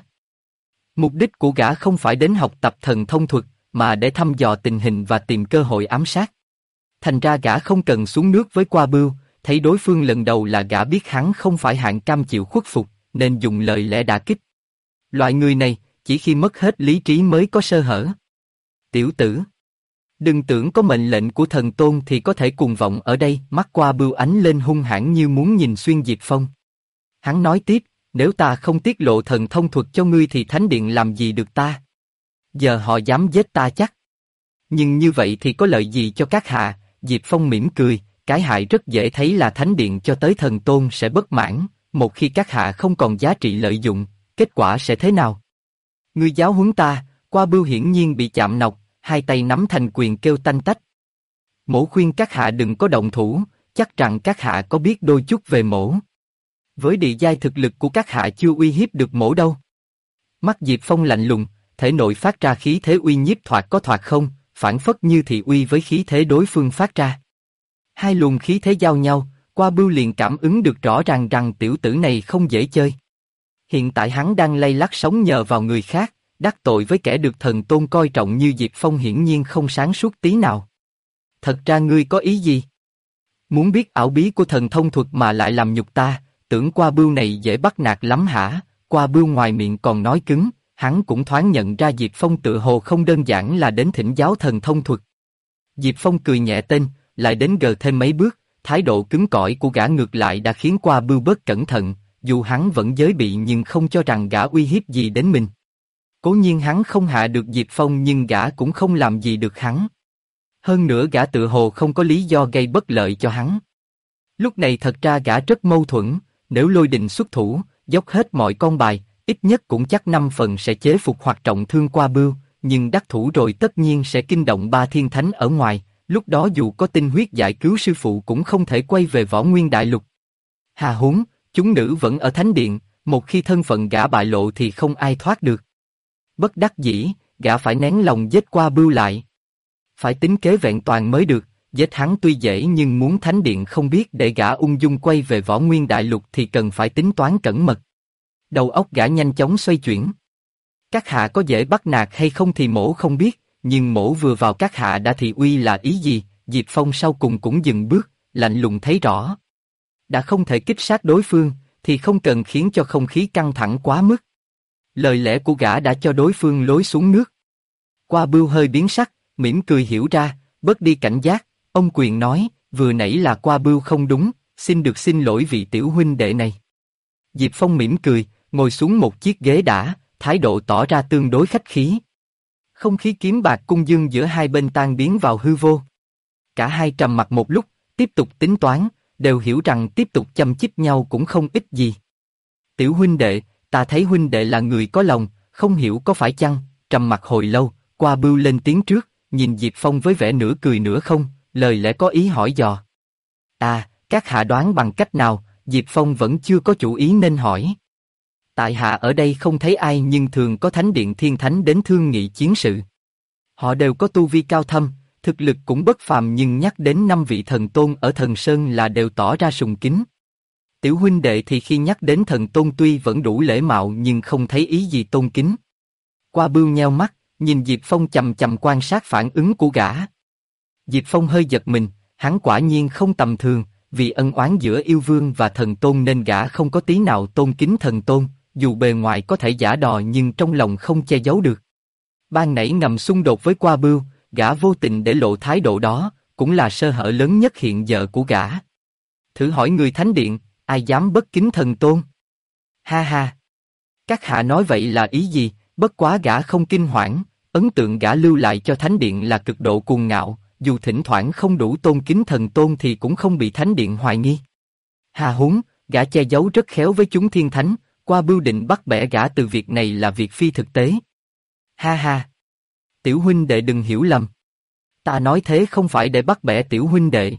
Mục đích của gã không phải đến học tập thần thông thuật, mà để thăm dò tình hình và tìm cơ hội ám sát. Thành ra gã không cần xuống nước với Qua Bưu, thấy đối phương lần đầu là gã biết hắn không phải hạng cam chịu khuất phục, nên dùng lời lẽ đả kích. Loại người này, chỉ khi mất hết lý trí mới có sơ hở. Tiểu tử, đừng tưởng có mệnh lệnh của thần tôn thì có thể cuồng vọng ở đây. Mắt Qua Bưu ánh lên hung hãn như muốn nhìn xuyên Diệp Phong. Hắn nói tiếp, nếu ta không tiết lộ thần thông thuật cho ngươi thì thánh điện làm gì được ta? Giờ họ dám giết ta chắc. Nhưng như vậy thì có lợi gì cho các hạ? Diệp Phong mỉm cười, cái hại rất dễ thấy là thánh điện cho tới thần tôn sẽ bất mãn, một khi các hạ không còn giá trị lợi dụng, kết quả sẽ thế nào? Ngươi giáo huấn ta. Qua Bưu hiển nhiên bị chạm nọc, hai tay nắm thành quyền kêu tanh tách. Mỗ khuyên các hạ đừng có động thủ, chắc rằng các hạ có biết đôi chút về mỗ. Với địa giai thực lực của các hạ chưa uy hiếp được mỗ đâu. Mắt Diệp Phong lạnh lùng, thể nội phát ra khí thế uy nhiếp thoạt có thoạt không, phản phất như thị uy với khí thế đối phương phát ra. Hai luồng khí thế giao nhau, Qua Bưu liền cảm ứng được rõ ràng rằng tiểu tử này không dễ chơi. Hiện tại hắn đang lay lắt sống nhờ vào người khác, đắc tội với kẻ được thần tôn coi trọng như Diệp Phong hiển nhiên không sáng suốt tí nào. Thật ra ngươi có ý gì? Muốn biết ảo bí của thần thông thuật mà lại làm nhục ta, tưởng Qua Bưu này dễ bắt nạt lắm hả? Qua Bưu ngoài miệng còn nói cứng, hắn cũng thoáng nhận ra Diệp Phong tự hồ không đơn giản là đến thỉnh giáo thần thông thuật. Diệp Phong cười nhẹ tên, lại đến gần thêm mấy bước, thái độ cứng cỏi của gã ngược lại đã khiến Qua Bưu bớt cẩn thận, dù hắn vẫn giới bị nhưng không cho rằng gã uy hiếp gì đến mình. Cố nhiên hắn không hạ được Diệp Phong nhưng gã cũng không làm gì được hắn. Hơn nữa gã tự hồ không có lý do gây bất lợi cho hắn. Lúc này thật ra gã rất mâu thuẫn, nếu Lôi Đình xuất thủ, dốc hết mọi con bài, ít nhất cũng chắc 5 phần sẽ chế phục hoặc trọng thương Qua Bưu, nhưng đắc thủ rồi tất nhiên sẽ kinh động ba thiên thánh ở ngoài, lúc đó dù có tinh huyết giải cứu sư phụ cũng không thể quay về Võ Nguyên Đại Lục. Hà huống, chúng nữ vẫn ở thánh điện, một khi thân phận gã bại lộ thì không ai thoát được. Bất đắc dĩ, gã phải nén lòng giết Qua Bưu lại. Phải tính kế vẹn toàn mới được, giết hắn tuy dễ nhưng muốn thánh điện không biết để gã ung dung quay về Võ Nguyên Đại Lục thì cần phải tính toán cẩn mật. Đầu óc gã nhanh chóng xoay chuyển. Các hạ có dễ bắt nạt hay không thì mỗ không biết, nhưng mỗ vừa vào các hạ đã thị uy là ý gì? Diệp Phong sau cùng cũng dừng bước, lạnh lùng thấy rõ. Đã không thể kích sát đối phương, thì không cần khiến cho không khí căng thẳng quá mức. Lời lẽ của gã đã cho đối phương lối xuống nước. Qua Bưu hơi biến sắc, mỉm cười hiểu ra, bớt đi cảnh giác, ông quyền nói, vừa nãy là Qua Bưu không đúng, xin lỗi vị tiểu huynh đệ này. Diệp Phong mỉm cười, ngồi xuống một chiếc ghế đã, thái độ tỏ ra tương đối khách khí. Không khí kiếm bạc cung dương giữa hai bên tan biến vào hư vô. Cả hai trầm mặc một lúc, tiếp tục tính toán, đều hiểu rằng tiếp tục châm chích nhau cũng không ích gì. Tiểu huynh đệ, ta thấy huynh đệ là người có lòng, không hiểu có phải chăng? Trầm mặc hồi lâu, Qua Bưu lên tiếng trước, nhìn Diệp Phong với vẻ nửa cười nửa không, lời lẽ có ý hỏi dò. Các hạ đoán bằng cách nào? Diệp Phong vẫn chưa có chủ ý nên hỏi. Tại hạ ở đây không thấy ai nhưng thường có thánh điện thiên thánh đến thương nghị chiến sự. Họ đều có tu vi cao thâm, thực lực cũng bất phàm nhưng nhắc đến 5 vị thần tôn ở thần sơn là đều tỏ ra sùng kính. Tiểu huynh đệ thì khi nhắc đến thần tôn tuy vẫn đủ lễ mạo nhưng không thấy ý gì tôn kính. Qua Bưu nheo mắt, nhìn Diệp Phong chằm chằm quan sát phản ứng của gã. Diệp Phong hơi giật mình, hắn quả nhiên không tầm thường, vì ân oán giữa yêu vương và thần tôn nên gã không có tí nào tôn kính thần tôn, dù bề ngoài có thể giả đò nhưng trong lòng không che giấu được. Ban nãy ngầm xung đột với Qua Bưu, gã vô tình để lộ thái độ đó, cũng là sơ hở lớn nhất hiện giờ của gã. Thử hỏi người thánh điện, ai dám bất kính thần tôn? Ha ha! Các hạ nói vậy là ý gì? Bất quá gã không kinh hoảng, ấn tượng gã lưu lại cho thánh điện là cực độ cuồng ngạo, dù thỉnh thoảng không đủ tôn kính thần tôn thì cũng không bị thánh điện hoài nghi. Hà huống, gã che giấu rất khéo với chúng thiên thánh, Qua Bưu định bắt bẻ gã từ việc này là việc phi thực tế. Ha ha! Tiểu huynh đệ đừng hiểu lầm. Ta nói thế không phải để bắt bẻ tiểu huynh đệ.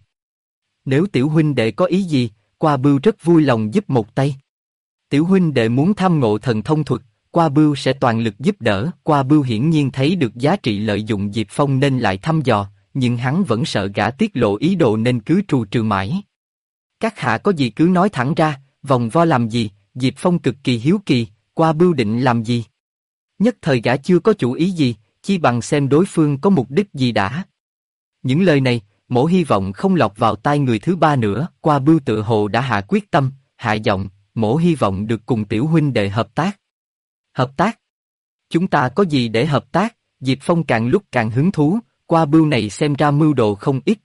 Nếu tiểu huynh đệ có ý gì, Qua Bưu rất vui lòng giúp một tay. Tiểu huynh đệ muốn tham ngộ thần thông thuật, Qua Bưu sẽ toàn lực giúp đỡ. Qua Bưu hiển nhiên thấy được giá trị lợi dụng Diệp Phong nên lại thăm dò, nhưng hắn vẫn sợ gã tiết lộ ý đồ nên cứ trù trừ mãi. Các hạ có gì cứ nói thẳng ra, vòng vo làm gì? Diệp Phong cực kỳ hiếu kỳ, Qua Bưu định làm gì? Nhất thời gã chưa có chủ ý gì, chi bằng xem đối phương có mục đích gì đã. Những lời này, mỗ hy vọng không lọt vào tai người thứ ba nữa. Qua Bưu tự hồ đã hạ quyết tâm, hạ giọng, mỗ hy vọng được cùng tiểu huynh đệ hợp tác. Hợp tác? Chúng ta có gì để hợp tác? Diệp Phong càng lúc càng hứng thú, Qua Bưu này xem ra mưu đồ không ít.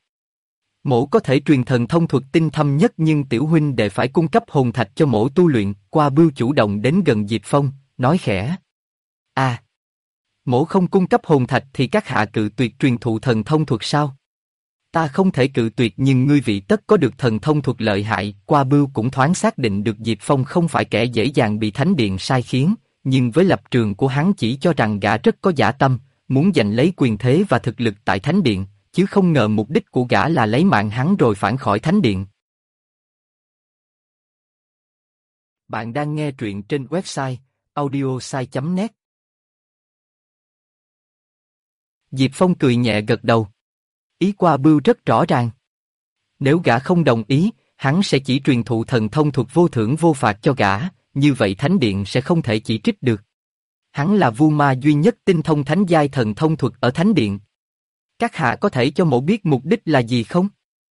Mỗ có thể truyền thần thông thuật tinh thâm nhất nhưng tiểu huynh đệ phải cung cấp hồn thạch cho mỗ tu luyện. Qua Bưu chủ động đến gần Diệp Phong, nói khẽ. Mỗ không cung cấp hồn thạch thì các hạ cự tuyệt truyền thụ thần thông thuật sao? Ta không thể cự tuyệt nhưng ngươi vị tất có được thần thông thuật lợi hại. Qua Bưu cũng thoáng xác định được Diệp Phong không phải kẻ dễ dàng bị thánh điện sai khiến, nhưng với lập trường của hắn chỉ cho rằng gã rất có dã tâm, muốn giành lấy quyền thế và thực lực tại thánh điện, chứ không ngờ mục đích của gã là lấy mạng hắn rồi phản khỏi thánh điện. Bạn đang nghe truyện trên website audiosai.net. Diệp Phong cười nhẹ gật đầu. Ý Qua Bưu rất rõ ràng. Nếu gã không đồng ý, hắn sẽ chỉ truyền thụ thần thông thuật vô thưởng vô phạt cho gã, như vậy thánh điện sẽ không thể chỉ trích được. Hắn là Vu Ma duy nhất tinh thông thánh giai thần thông thuật ở thánh điện. Các hạ có thể cho mỗ biết mục đích là gì không?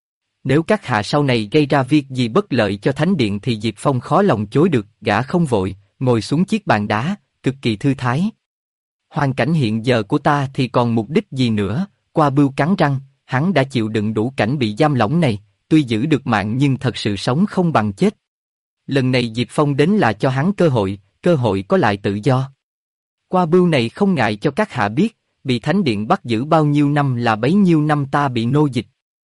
Nếu các hạ sau này gây ra việc gì bất lợi cho thánh điện thì Diệp Phong khó lòng chối được. Gã không vội, ngồi xuống chiếc bàn đá, cực kỳ thư thái. Hoàn cảnh hiện giờ của ta thì còn mục đích gì nữa? Qua Bưu cắn răng, hắn đã chịu đựng đủ cảnh bị giam lỏng này, tuy giữ được mạng nhưng thật sự sống không bằng chết. Lần này Diệp Phong đến là cho hắn cơ hội có lại tự do. Qua Bưu này không ngại cho các hạ biết, bị thánh điện bắt giữ bao nhiêu năm là bấy nhiêu năm ta bị nô dịch.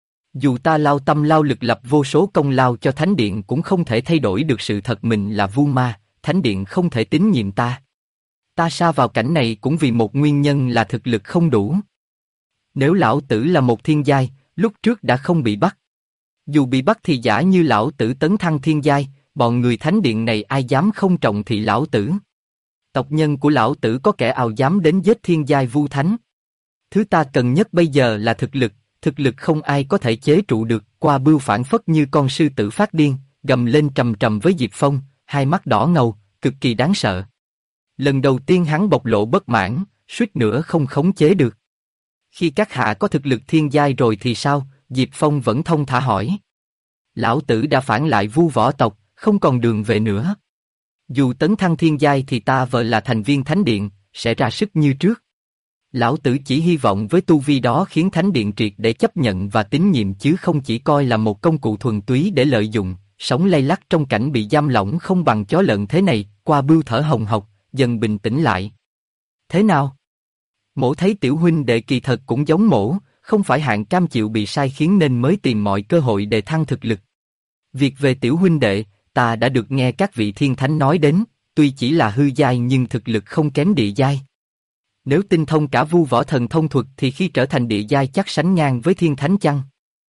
Dù ta lao tâm lao lực lập vô số công lao cho thánh điện cũng không thể thay đổi được sự thật mình là Vu Ma, thánh điện không thể tín nhiệm ta. Ta sa vào cảnh này cũng vì một nguyên nhân là thực lực không đủ. Nếu lão tử là một thiên giai, lúc trước đã không bị bắt. Dù bị bắt thì giả như lão tử tấn thăng thiên giai, bọn người thánh điện này ai dám không trọng thị lão tử. Tộc nhân của lão tử có kẻ ào dám đến giết thiên giai Vu Thánh. Thứ ta cần nhất bây giờ là thực lực không ai có thể chế trụ được. Qua Bưu phản phất như con sư tử phát điên, gầm lên trầm trầm với Diệp Phong, hai mắt đỏ ngầu, cực kỳ đáng sợ. Lần đầu tiên hắn bộc lộ bất mãn, suýt nữa không khống chế được. Khi các hạ có thực lực thiên giai rồi thì sao? Diệp Phong vẫn thông thả hỏi. Lão tử đã phản lại Vu võ tộc, không còn đường về nữa. Dù tấn thăng thiên giai thì ta vợ là thành viên thánh điện, sẽ ra sức như trước. Lão tử chỉ hy vọng với tu vi đó khiến thánh điện triệt để chấp nhận và tín nhiệm chứ không chỉ coi là một công cụ thuần túy để lợi dụng, sống lay lắt trong cảnh bị giam lỏng không bằng chó lợn thế này. Qua Bưu thở hồng hộc, dần bình tĩnh lại. Thế nào? Mỗ thấy tiểu huynh đệ kỳ thật cũng giống mỗ, không phải hạng cam chịu bị sai khiến nên mới tìm mọi cơ hội để thăng thực lực. Việc về tiểu huynh đệ, ta đã được nghe các vị thiên thánh nói đến, tuy chỉ là hư giai nhưng thực lực không kém địa giai. Nếu tinh thông cả vu võ thần thông thuật thì khi trở thành địa giai chắc sánh ngang với thiên thánh chăng?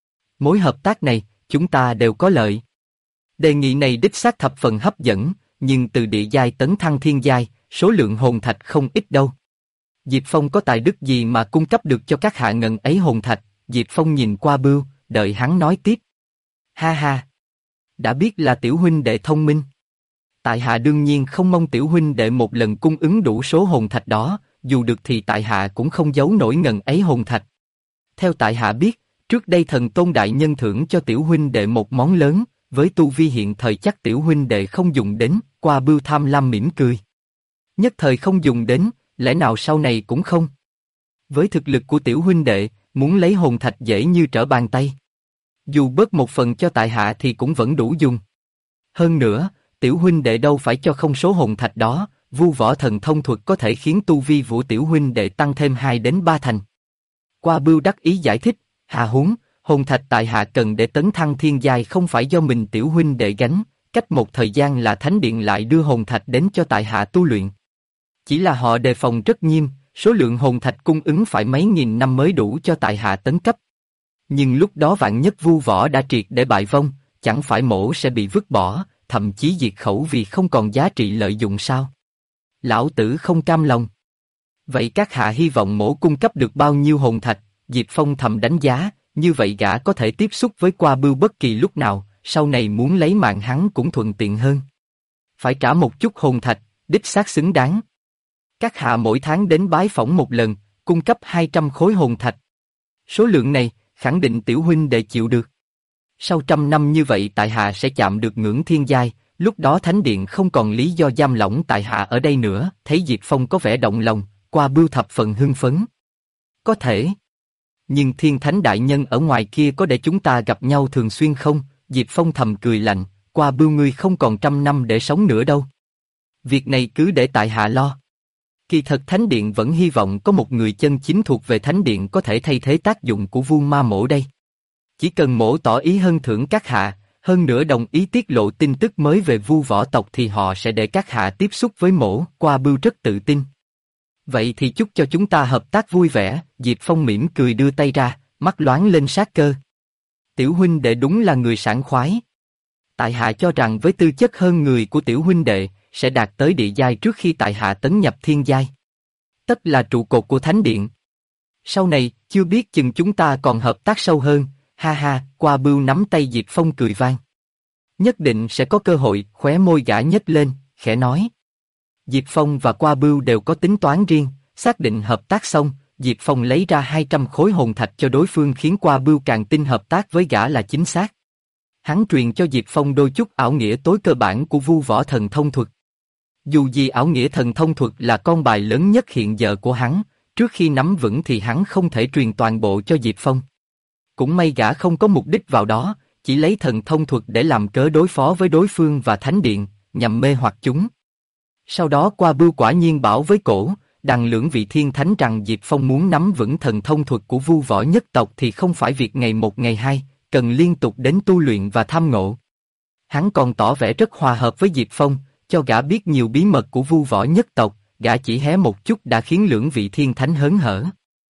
Mối hợp tác này, chúng ta đều có lợi. Đề nghị này đích xác thập phần hấp dẫn, nhưng từ địa giai tấn thăng thiên giai, số lượng hồn thạch không ít đâu. Diệp Phong có tài đức gì mà cung cấp được cho các hạ ngần ấy hồn thạch? Diệp Phong nhìn qua Bưu, đợi hắn nói tiếp. Ha ha! Đã biết là tiểu huynh đệ thông minh. Tại hạ đương nhiên không mong tiểu huynh đệ một lần cung ứng đủ số hồn thạch đó, dù được thì tại hạ cũng không giấu nổi ngần ấy hồn thạch. Theo tại hạ biết, trước đây thần tôn đại nhân thưởng cho tiểu huynh đệ một món lớn, với tu vi hiện thời chắc tiểu huynh đệ không dùng đến. Qua Bưu tham lam mỉm cười. Nhất thời không dùng đến, lẽ nào sau này cũng không? Với thực lực của tiểu huynh đệ, muốn lấy hồn thạch dễ như trở bàn tay. Dù bớt một phần cho tại hạ thì cũng vẫn đủ dùng. Hơn nữa, tiểu huynh đệ đâu phải cho không số hồn thạch đó, vu võ thần thông thuật có thể khiến tu vi của tiểu huynh đệ tăng thêm 2 đến 3 thành. Qua Bưu đắc ý giải thích, hà huống, hồn thạch tại hạ cần để tấn thăng thiên giai không phải do mình tiểu huynh đệ gánh, cách một thời gian là thánh điện lại đưa hồn thạch đến cho tại hạ tu luyện. Chỉ là họ đề phòng rất nghiêm, số lượng hồn thạch cung ứng phải mấy nghìn năm mới đủ cho tại hạ tấn cấp. Nhưng lúc đó vạn nhất vu võ đã triệt để bại vong, chẳng phải mổ sẽ bị vứt bỏ, thậm chí diệt khẩu vì không còn giá trị lợi dụng sao? Lão tử không cam lòng. Vậy các hạ hy vọng mổ cung cấp được bao nhiêu hồn thạch? Diệp Phong thầm đánh giá, như vậy gã có thể tiếp xúc với Qua Bưu bất kỳ lúc nào, sau này muốn lấy mạng hắn cũng thuận tiện hơn. Phải trả một chút hồn thạch, đích xác xứng đáng. Các hạ mỗi tháng đến bái phỏng một lần, cung cấp 200 khối hồn thạch. Số lượng này, khẳng định tiểu huynh đệ chịu được. Sau 100 năm như vậy tại hạ sẽ chạm được ngưỡng thiên giai, lúc đó thánh điện không còn lý do giam lỏng tại hạ ở đây nữa. Thấy Diệp Phong có vẻ động lòng, Qua Bưu thập phần hưng phấn. Có thể. Nhưng thiên thánh đại nhân ở ngoài kia có để chúng ta gặp nhau thường xuyên không? Diệp Phong thầm cười lạnh, Qua Bưu ngươi không còn 100 năm để sống nữa đâu. Việc này cứ để tại hạ lo. Kỳ thật thánh điện vẫn hy vọng có một người chân chính thuộc về thánh điện có thể thay thế tác dụng của Vu Ma Mổ đây. Chỉ cần mổ tỏ ý hơn thưởng các hạ, hơn nữa đồng ý tiết lộ tin tức mới về Vu võ tộc thì họ sẽ để các hạ tiếp xúc với mổ. Qua Bưu rất tự tin. Vậy thì chúc cho chúng ta hợp tác vui vẻ. Diệp Phong mỉm cười đưa tay ra, mắt loáng lên sát cơ. Tiểu huynh đệ đúng là người sảng khoái. Tại hạ cho rằng với tư chất hơn người của tiểu huynh đệ, sẽ đạt tới địa giai trước khi tại hạ tấn nhập thiên giai. Tất là trụ cột của thánh điện. Sau này, chưa biết chừng chúng ta còn hợp tác sâu hơn. Ha ha, Qua Bưu nắm tay Diệp Phong cười vang. Nhất định sẽ có cơ hội. Khóe môi gã nhếch lên, khẽ nói. Diệp Phong và Qua Bưu đều có tính toán riêng, xác định hợp tác xong, Diệp Phong lấy ra 200 khối hồn thạch cho đối phương khiến Qua Bưu càng tin hợp tác với gã là chính xác. Hắn truyền cho Diệp Phong đôi chút ảo nghĩa tối cơ bản của vu võ thần thông thuật. Dù gì ảo nghĩa thần thông thuật là con bài lớn nhất hiện giờ của hắn, trước khi nắm vững thì hắn không thể truyền toàn bộ cho Diệp Phong. Cũng may gã không có mục đích vào đó, chỉ lấy thần thông thuật để làm cớ đối phó với đối phương và thánh điện, nhằm mê hoặc chúng. Sau đó Qua Bưu quả nhiên bảo với cổ, đằng lưỡng vị thiên thánh rằng Diệp Phong muốn nắm vững thần thông thuật của vu võ nhất tộc thì không phải việc ngày một ngày hai, cần liên tục đến tu luyện và tham ngộ. Hắn còn tỏ vẻ rất hòa hợp với Diệp Phong, cho gã biết nhiều bí mật của vu võ nhất tộc, gã chỉ hé một chút đã khiến lưỡng vị thiên thánh hớn hở.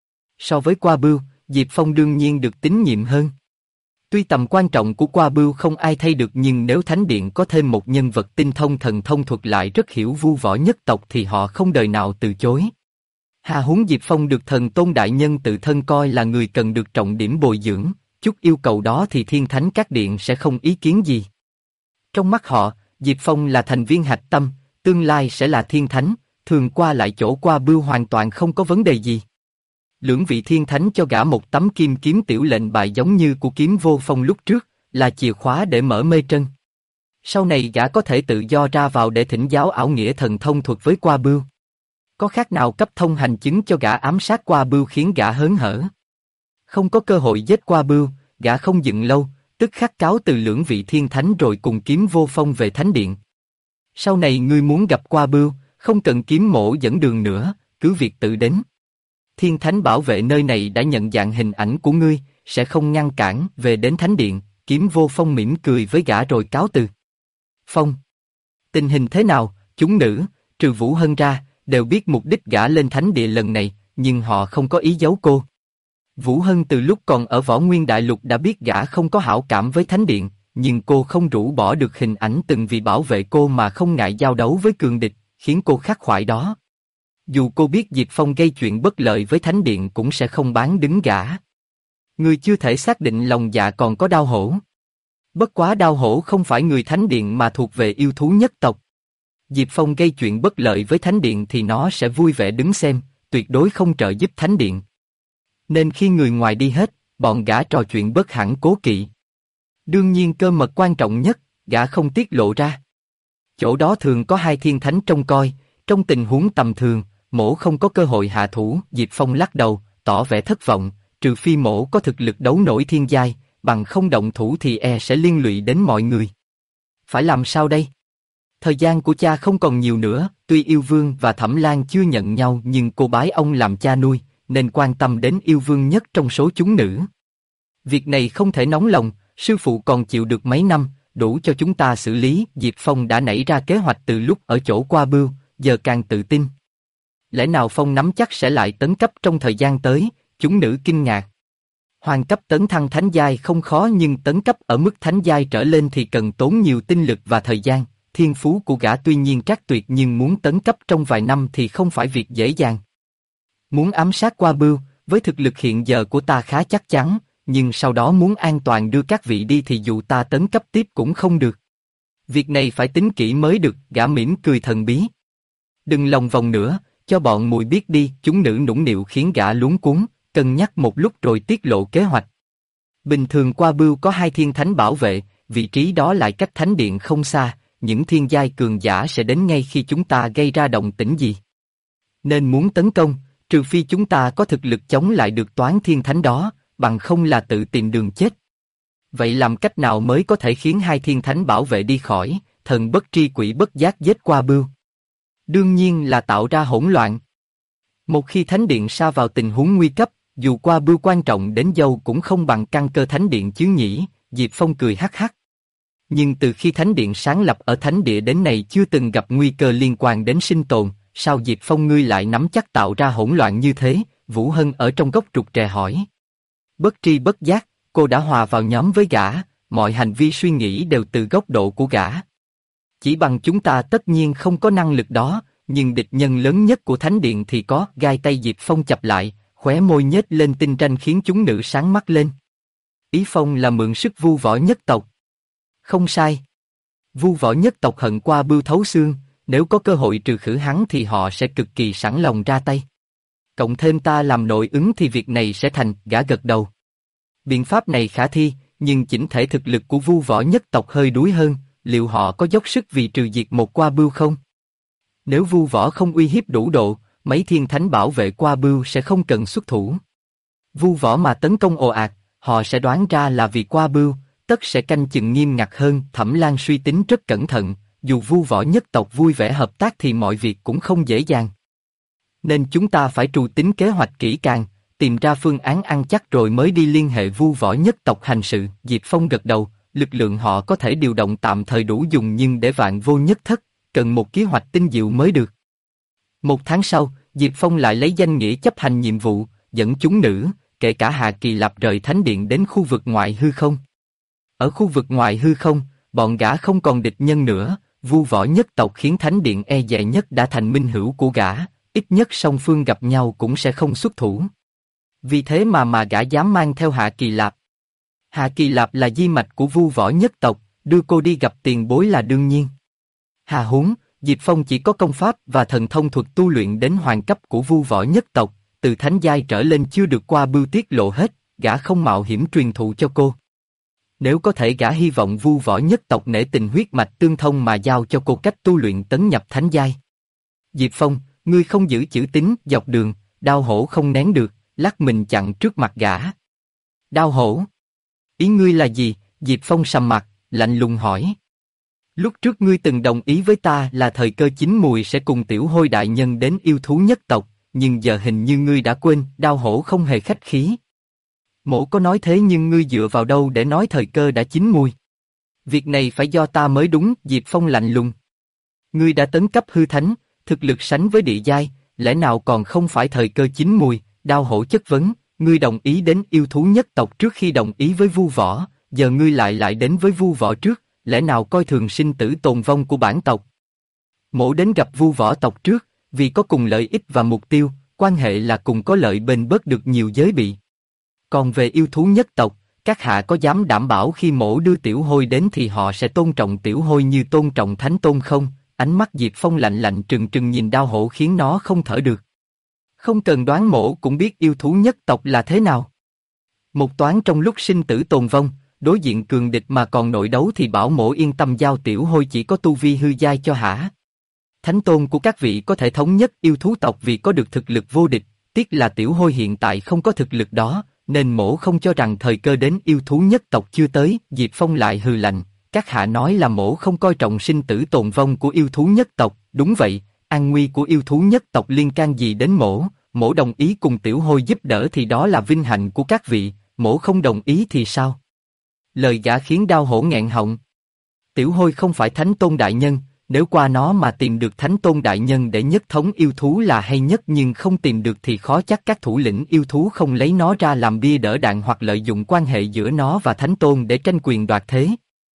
So với Qua Bưu, Diệp Phong đương nhiên được tín nhiệm hơn. Tuy tầm quan trọng của Qua Bưu không ai thay được nhưng nếu thánh điện có thêm một nhân vật tinh thông thần thông thuật lại rất hiểu vu võ nhất tộc thì họ không đời nào từ chối. Hà huống Diệp Phong được thần tôn đại nhân tự thân coi là người cần được trọng điểm bồi dưỡng, chút yêu cầu đó thì thiên thánh các điện sẽ không ý kiến gì. Trong mắt họ, Diệp Phong là thành viên hạch tâm, tương lai sẽ là thiên thánh, thường qua lại chỗ Qua Bưu hoàn toàn không có vấn đề gì. Lưỡng vị thiên thánh cho gã một tấm kim kiếm tiểu lệnh bài giống như của kiếm vô phong lúc trước, là chìa khóa để mở mê trân. Sau này gã có thể tự do ra vào để thỉnh giáo ảo nghĩa thần thông thuật với Qua Bưu. Có khác nào cấp thông hành chứng cho gã ám sát Qua Bưu khiến gã hớn hở. Không có cơ hội giết Qua Bưu, gã không dừng lâu, tức khắc cáo từ lưỡng vị thiên thánh rồi cùng kiếm vô phong về thánh điện. Sau này ngươi muốn gặp Qua Bưu, không cần kiếm mổ dẫn đường nữa, cứ việc tự đến. Thiên thánh bảo vệ nơi này đã nhận dạng hình ảnh của ngươi, sẽ không ngăn cản. Về đến thánh điện, kiếm vô phong mỉm cười với gã rồi cáo từ. Phong, tình hình thế nào? Chúng nữ, trừ Vũ Hân ra, đều biết mục đích gã lên thánh địa lần này, nhưng họ không có ý giấu cô. Vũ Hân từ lúc còn ở Võ Nguyên Đại Lục đã biết gã không có hảo cảm với thánh điện, nhưng cô không rũ bỏ được hình ảnh từng vì bảo vệ cô mà không ngại giao đấu với cường địch, khiến cô khắc khoải đó. Dù cô biết Diệp Phong gây chuyện bất lợi với thánh điện cũng sẽ không bán đứng gã. Người chưa thể xác định lòng dạ còn có Đao Hổ. Bất quá Đao Hổ không phải người thánh điện mà thuộc về yêu thú nhất tộc. Diệp Phong gây chuyện bất lợi với thánh điện thì nó sẽ vui vẻ đứng xem, tuyệt đối không trợ giúp thánh điện. Nên khi người ngoài đi hết, bọn gã trò chuyện bất hẳn cố kỵ. Đương nhiên cơ mật quan trọng nhất, gã không tiết lộ ra. Chỗ đó thường có hai thiên thánh trông coi, trong tình huống tầm thường, mổ không có cơ hội hạ thủ. Diệp Phong lắc đầu, tỏ vẻ thất vọng, trừ phi mổ có thực lực đấu nổi thiên giai, bằng không động thủ thì sẽ liên lụy đến mọi người. Phải làm sao đây? Thời gian của cha không còn nhiều nữa, tuy Yêu Vương và Thẩm Lan chưa nhận nhau nhưng cô bái ông làm cha nuôi, nên quan tâm đến Yêu Vương nhất trong số chúng nữ. Việc này không thể nóng lòng, sư phụ còn chịu được mấy năm, đủ cho chúng ta xử lý. Diệp Phong đã nảy ra kế hoạch từ lúc ở chỗ Qua Bưu, giờ càng tự tin. Lẽ nào Phong nắm chắc sẽ lại tấn cấp trong thời gian tới? Chúng nữ kinh ngạc. Hoàng cấp tấn thăng thánh giai không khó nhưng tấn cấp ở mức thánh giai trở lên thì cần tốn nhiều tinh lực và thời gian. Thiên phú của gã tuy nhiên trác tuyệt nhưng muốn tấn cấp trong vài năm thì không phải việc dễ dàng. Muốn ám sát Qua Bưu, với thực lực hiện giờ của ta khá chắc chắn, nhưng sau đó muốn an toàn đưa các vị đi thì dù ta tấn cấp tiếp cũng không được. Việc này phải tính kỹ mới được. Gã mỉm cười thần bí. Đừng lòng vòng nữa, cho bọn mùi biết đi. Chúng nữ nũng nịu khiến gã luống cuống, cân nhắc một lúc rồi tiết lộ kế hoạch. Bình thường Qua Bưu có hai thiên thánh bảo vệ, vị trí đó lại cách thánh điện không xa, những thiên giai cường giả sẽ đến ngay khi chúng ta gây ra động tĩnh gì. Nên muốn tấn công, trừ phi chúng ta có thực lực chống lại được toán thiên thánh đó, bằng không là tự tìm đường chết. Vậy làm cách nào mới có thể khiến hai thiên thánh bảo vệ đi khỏi? Thần bất tri quỷ bất giác giết Qua Bưu. Đương nhiên là tạo ra hỗn loạn. Một khi thánh điện sa vào tình huống nguy cấp, dù Qua Bưu quan trọng đến đâu cũng không bằng căn cơ thánh điện chứ nhỉ. Diệp Phong cười hắc hắc. Nhưng từ khi thánh điện sáng lập ở thánh địa đến nay chưa từng gặp nguy cơ liên quan đến sinh tồn, sao Diệp Phong ngươi lại nắm chắc tạo ra hỗn loạn như thế? Vũ Hân ở trong góc trục trè hỏi. Bất tri bất giác, cô đã hòa vào nhóm với gã, mọi hành vi suy nghĩ đều từ góc độ của gã. Chỉ bằng chúng ta tất nhiên không có năng lực đó, nhưng địch nhân lớn nhất của thánh điện thì có. Gai tay Diệp Phong chập lại, khóe môi nhếch lên tinh ranh khiến chúng nữ sáng mắt lên. Ý Phong là mượn sức Vu Võ nhất tộc. Không sai. Vu Võ nhất tộc hận Qua Bưu thấu xương, nếu có cơ hội trừ khử hắn thì họ sẽ cực kỳ sẵn lòng ra tay. Cộng thêm ta làm nội ứng thì việc này sẽ thành. Gã gật đầu. Biện pháp này khả thi, nhưng chỉnh thể thực lực của Vu Võ nhất tộc hơi đuối hơn, liệu họ có dốc sức vì trừ diệt một Qua Bưu không? Nếu Vu Võ không uy hiếp đủ độ, mấy thiên thánh bảo vệ Qua Bưu sẽ không cần xuất thủ. Vu Võ mà tấn công ồ ạt, họ sẽ đoán ra là vì Qua Bưu, tất sẽ canh chừng nghiêm ngặt hơn. Thẩm Lan suy tính rất cẩn thận, dù Vu Võ nhất tộc vui vẻ hợp tác thì mọi việc cũng không dễ dàng. Nên chúng ta phải trù tính kế hoạch kỹ càng, tìm ra phương án ăn chắc rồi mới đi liên hệ Vu Võ nhất tộc hành sự. Diệp Phong gật đầu, lực lượng họ có thể điều động tạm thời đủ dùng nhưng để vạn vô nhất thất, cần một kế hoạch tinh diệu mới được. Một tháng sau, Diệp Phong lại lấy danh nghĩa chấp hành nhiệm vụ, dẫn chúng nữ, kể cả Hà Kỳ Lạp rời thánh điện đến khu vực ngoại hư không. Ở khu vực ngoại hư không, bọn gã không còn địch nhân nữa. Vu Võ nhất tộc khiến thánh điện e dè nhất đã thành minh hữu của gã, ít nhất song phương gặp nhau cũng sẽ không xuất thủ. Vì thế mà gã dám mang theo Hạ Kỳ Lạp. Hạ Kỳ Lạp là di mạch của Vu Võ nhất tộc, đưa cô đi gặp tiền bối là đương nhiên. Hà huống, Diệp Phong chỉ có công pháp và thần thông thuật tu luyện đến hoàng cấp của Vu Võ nhất tộc, từ thánh giai trở lên chưa được Qua Bưu tiết lộ hết, gã không mạo hiểm truyền thụ cho cô. Nếu có thể gã hy vọng Vu Võ nhất tộc nể tình huyết mạch tương thông mà giao cho cô cách tu luyện tấn nhập thánh giai. Diệp Phong, ngươi không giữ chữ tín. Dọc đường, Đao Hổ không nén được, lắc mình chặn trước mặt gã. Đao Hổ, ý ngươi là gì? Diệp Phong sầm mặt, lạnh lùng hỏi. Lúc trước ngươi từng đồng ý với ta là thời cơ chín mùi sẽ cùng Tiểu Hôi đại nhân đến yêu thú nhất tộc, nhưng giờ hình như ngươi đã quên. Đao Hổ không hề khách khí. Mỗ có nói thế nhưng ngươi dựa vào đâu để nói thời cơ đã chín mùi? Việc này phải do ta mới đúng. Diệp Phong lạnh lùng. Ngươi đã tấn cấp hư thánh, Thực lực sánh với địa giai, lẽ nào còn không phải thời cơ chín mùi? Đao hổ chất vấn, ngươi đồng ý đến yêu thú nhất tộc trước khi đồng ý với Vu Võ, giờ ngươi lại đến với Vu Võ trước, lẽ nào coi thường sinh tử tồn vong của bản tộc? Mổ đến gặp Vu Võ tộc trước, vì có cùng lợi ích và mục tiêu, quan hệ là cùng có lợi bền bớt được nhiều giới bị. Còn về yêu thú nhất tộc, các hạ có dám đảm bảo khi mổ đưa Tiểu Hôi đến thì họ sẽ tôn trọng Tiểu Hôi như tôn trọng Thánh Tôn không? Ánh mắt Diệp Phong lạnh lạnh trừng trừng nhìn đao hổ khiến nó không thở được. Không cần đoán mổ cũng biết yêu thú nhất tộc là thế nào. Một toán trong lúc sinh tử tồn vong, đối diện cường địch mà còn nội đấu thì bảo mổ yên tâm giao Tiểu Hôi chỉ có tu vi hư giai cho hả? Thánh Tôn của các vị có thể thống nhất yêu thú tộc vì có được thực lực vô địch, tiếc là Tiểu Hôi hiện tại không có thực lực đó, nên mổ không cho rằng thời cơ đến yêu thú nhất tộc chưa tới. Diệp Phong lại hừ lạnh, các hạ nói là mổ không coi trọng sinh tử tồn vong của yêu thú nhất tộc, đúng vậy, an nguy của yêu thú nhất tộc liên can gì đến mổ đồng ý cùng Tiểu Hôi giúp đỡ thì đó là vinh hạnh của các vị, mổ không đồng ý thì sao? Lời gã khiến đao hổ nghẹn họng. Tiểu Hôi không phải Thánh Tôn đại nhân, nếu qua nó mà tìm được Thánh Tôn đại nhân để nhất thống yêu thú là hay nhất, nhưng không tìm được thì khó chắc các thủ lĩnh yêu thú không lấy nó ra làm bia đỡ đạn hoặc lợi dụng quan hệ giữa nó và Thánh Tôn để tranh quyền đoạt thế.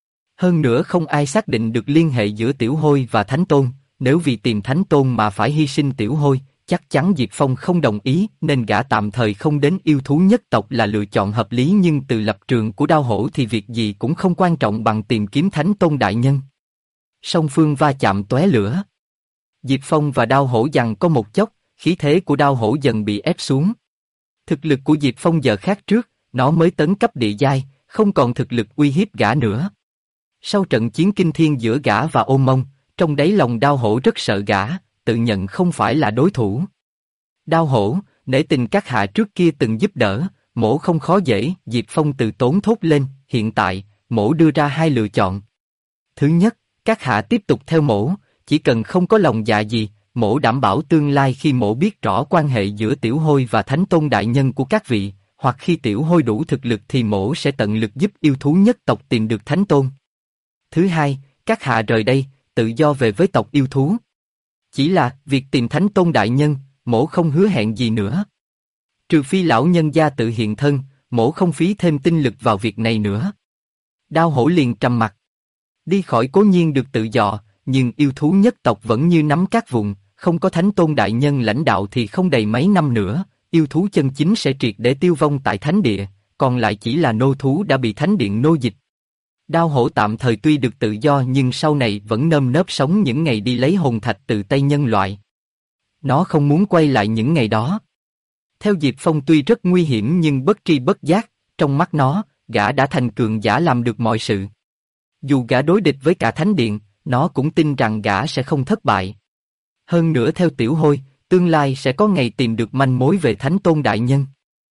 Hơn nữa không ai xác định được liên hệ giữa Tiểu Hôi và Thánh Tôn, nếu vì tìm Thánh Tôn mà phải hy sinh Tiểu Hôi, chắc chắn Diệp Phong không đồng ý, nên gã tạm thời không đến yêu thú nhất tộc là lựa chọn hợp lý, nhưng từ lập trường của đao hổ thì việc gì cũng không quan trọng bằng tìm kiếm Thánh Tôn đại nhân. Song phương va chạm tóe lửa. Diệp Phong và đao hổ giằng có một chốc, khí thế của đao hổ dần bị ép xuống. Thực lực của Diệp Phong giờ khác trước, nó mới tấn cấp địa giai, không còn thực lực uy hiếp gã nữa. Sau trận chiến kinh thiên giữa gã và Ôn Mông, trong đáy lòng đao hổ rất sợ gã, tự nhận không phải là đối thủ. Đao hổ, nể tình các hạ trước kia từng giúp đỡ, mổ không khó dễ. Diệp Phong từ tốn thốt lên, hiện tại, mổ đưa ra hai lựa chọn. Thứ nhất, các hạ tiếp tục theo mổ, chỉ cần không có lòng dạ gì, mổ đảm bảo tương lai khi mổ biết rõ quan hệ giữa Tiểu Hôi và Thánh Tôn đại nhân của các vị, hoặc khi Tiểu Hôi đủ thực lực thì mổ sẽ tận lực giúp yêu thú nhất tộc tìm được Thánh Tôn. Thứ hai, các hạ rời đây, tự do về với tộc yêu thú. Chỉ là, việc tìm Thánh Tôn đại nhân, mổ không hứa hẹn gì nữa. Trừ phi lão nhân gia tự hiện thân, mổ không phí thêm tinh lực vào việc này nữa. Đao hổ liền trầm mặt. Đi khỏi cố nhiên được tự do, nhưng yêu thú nhất tộc vẫn như nắm cát vụn, không có Thánh Tôn đại nhân lãnh đạo thì không đầy mấy năm nữa, yêu thú chân chính sẽ triệt để tiêu vong tại thánh địa, còn lại chỉ là nô thú đã bị thánh điện nô dịch. Đao hổ tạm thời tuy được tự do nhưng sau này vẫn nơm nớp sống những ngày đi lấy hồn thạch từ tay nhân loại. Nó không muốn quay lại những ngày đó. Theo Diệp Phong tuy rất nguy hiểm nhưng bất tri bất giác, trong mắt nó, gã đã thành cường giả làm được mọi sự. Dù gã đối địch với cả thánh điện, nó cũng tin rằng gã sẽ không thất bại. Hơn nữa theo Tiểu Hôi, tương lai sẽ có ngày tìm được manh mối về Thánh Tôn đại nhân.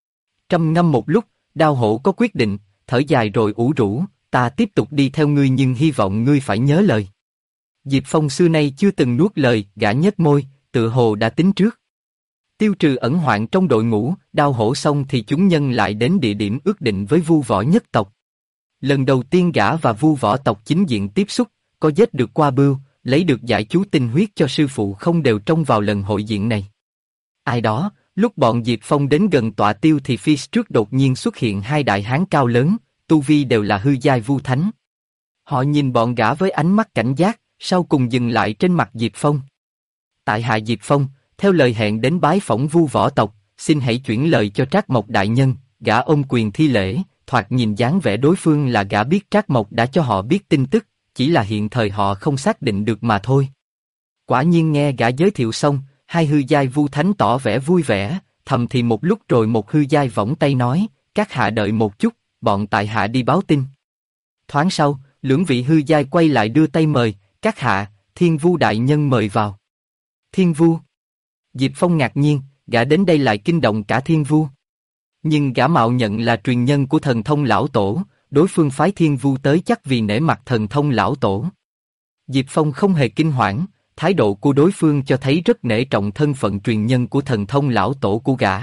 Trầm ngâm một lúc, đao hổ có quyết định, thở dài rồi ủ rũ, ta tiếp tục đi theo ngươi nhưng hy vọng ngươi phải nhớ lời. Diệp Phong xưa nay chưa từng nuốt lời, gã nhếch môi, tự hồ đã tính trước. Tiêu trừ ẩn hoạn trong đội ngũ, đao hổ xong thì chúng nhân lại đến địa điểm ước định với Vu Võ nhất tộc. Lần đầu tiên gã và Vu Võ tộc chính diện tiếp xúc, có giết được Qua Bưu, lấy được giải chú tinh huyết cho sư phụ không đều trông vào lần hội diện này. Ai đó, lúc bọn Diệp Phong đến gần tọa tiêu thì phía trước đột nhiên xuất hiện hai đại hán cao lớn, tu vi đều là hư giai vu thánh. Họ nhìn bọn gã với ánh mắt cảnh giác, sau cùng dừng lại trên mặt Diệp Phong. Tại hạ Diệp Phong, theo lời hẹn đến bái phỏng Vu Võ tộc, xin hãy chuyển lời cho Trác Mộc đại nhân. Gã ôm quyền thi lễ, thoạt nhìn dáng vẻ đối phương là gã biết Trác Mộc đã cho họ biết tin tức, chỉ là hiện thời họ không xác định được mà thôi. Quả nhiên nghe gã giới thiệu xong, hai hư giai vu thánh tỏ vẻ vui vẻ, thầm thì một lúc rồi một hư giai vẫy tay nói, các hạ đợi một chút, bọn tại hạ đi báo tin. Thoáng sau, lưỡng vị hư giai quay lại đưa tay mời, các hạ, Thiên Vu đại nhân mời vào. Thiên Vu. Diệp Phong ngạc nhiên, gã đến đây lại kinh động cả Thiên Vu. Nhưng gã mạo nhận là truyền nhân của Thần Thông lão tổ, đối phương phái Thiên Vu tới chắc vì nể mặt Thần Thông lão tổ. Diệp Phong không hề kinh hoảng, thái độ của đối phương cho thấy rất nể trọng thân phận truyền nhân của Thần Thông lão tổ của gã.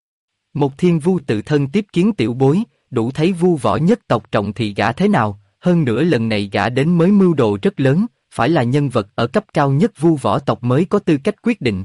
Một Thiên Vu tự thân tiếp kiến tiểu bối, đủ thấy Vu Võ nhất tộc trọng thị gã thế nào, hơn nữa lần này gã đến mới mưu đồ rất lớn, phải là nhân vật ở cấp cao nhất vu võ tộc mới có tư cách quyết định.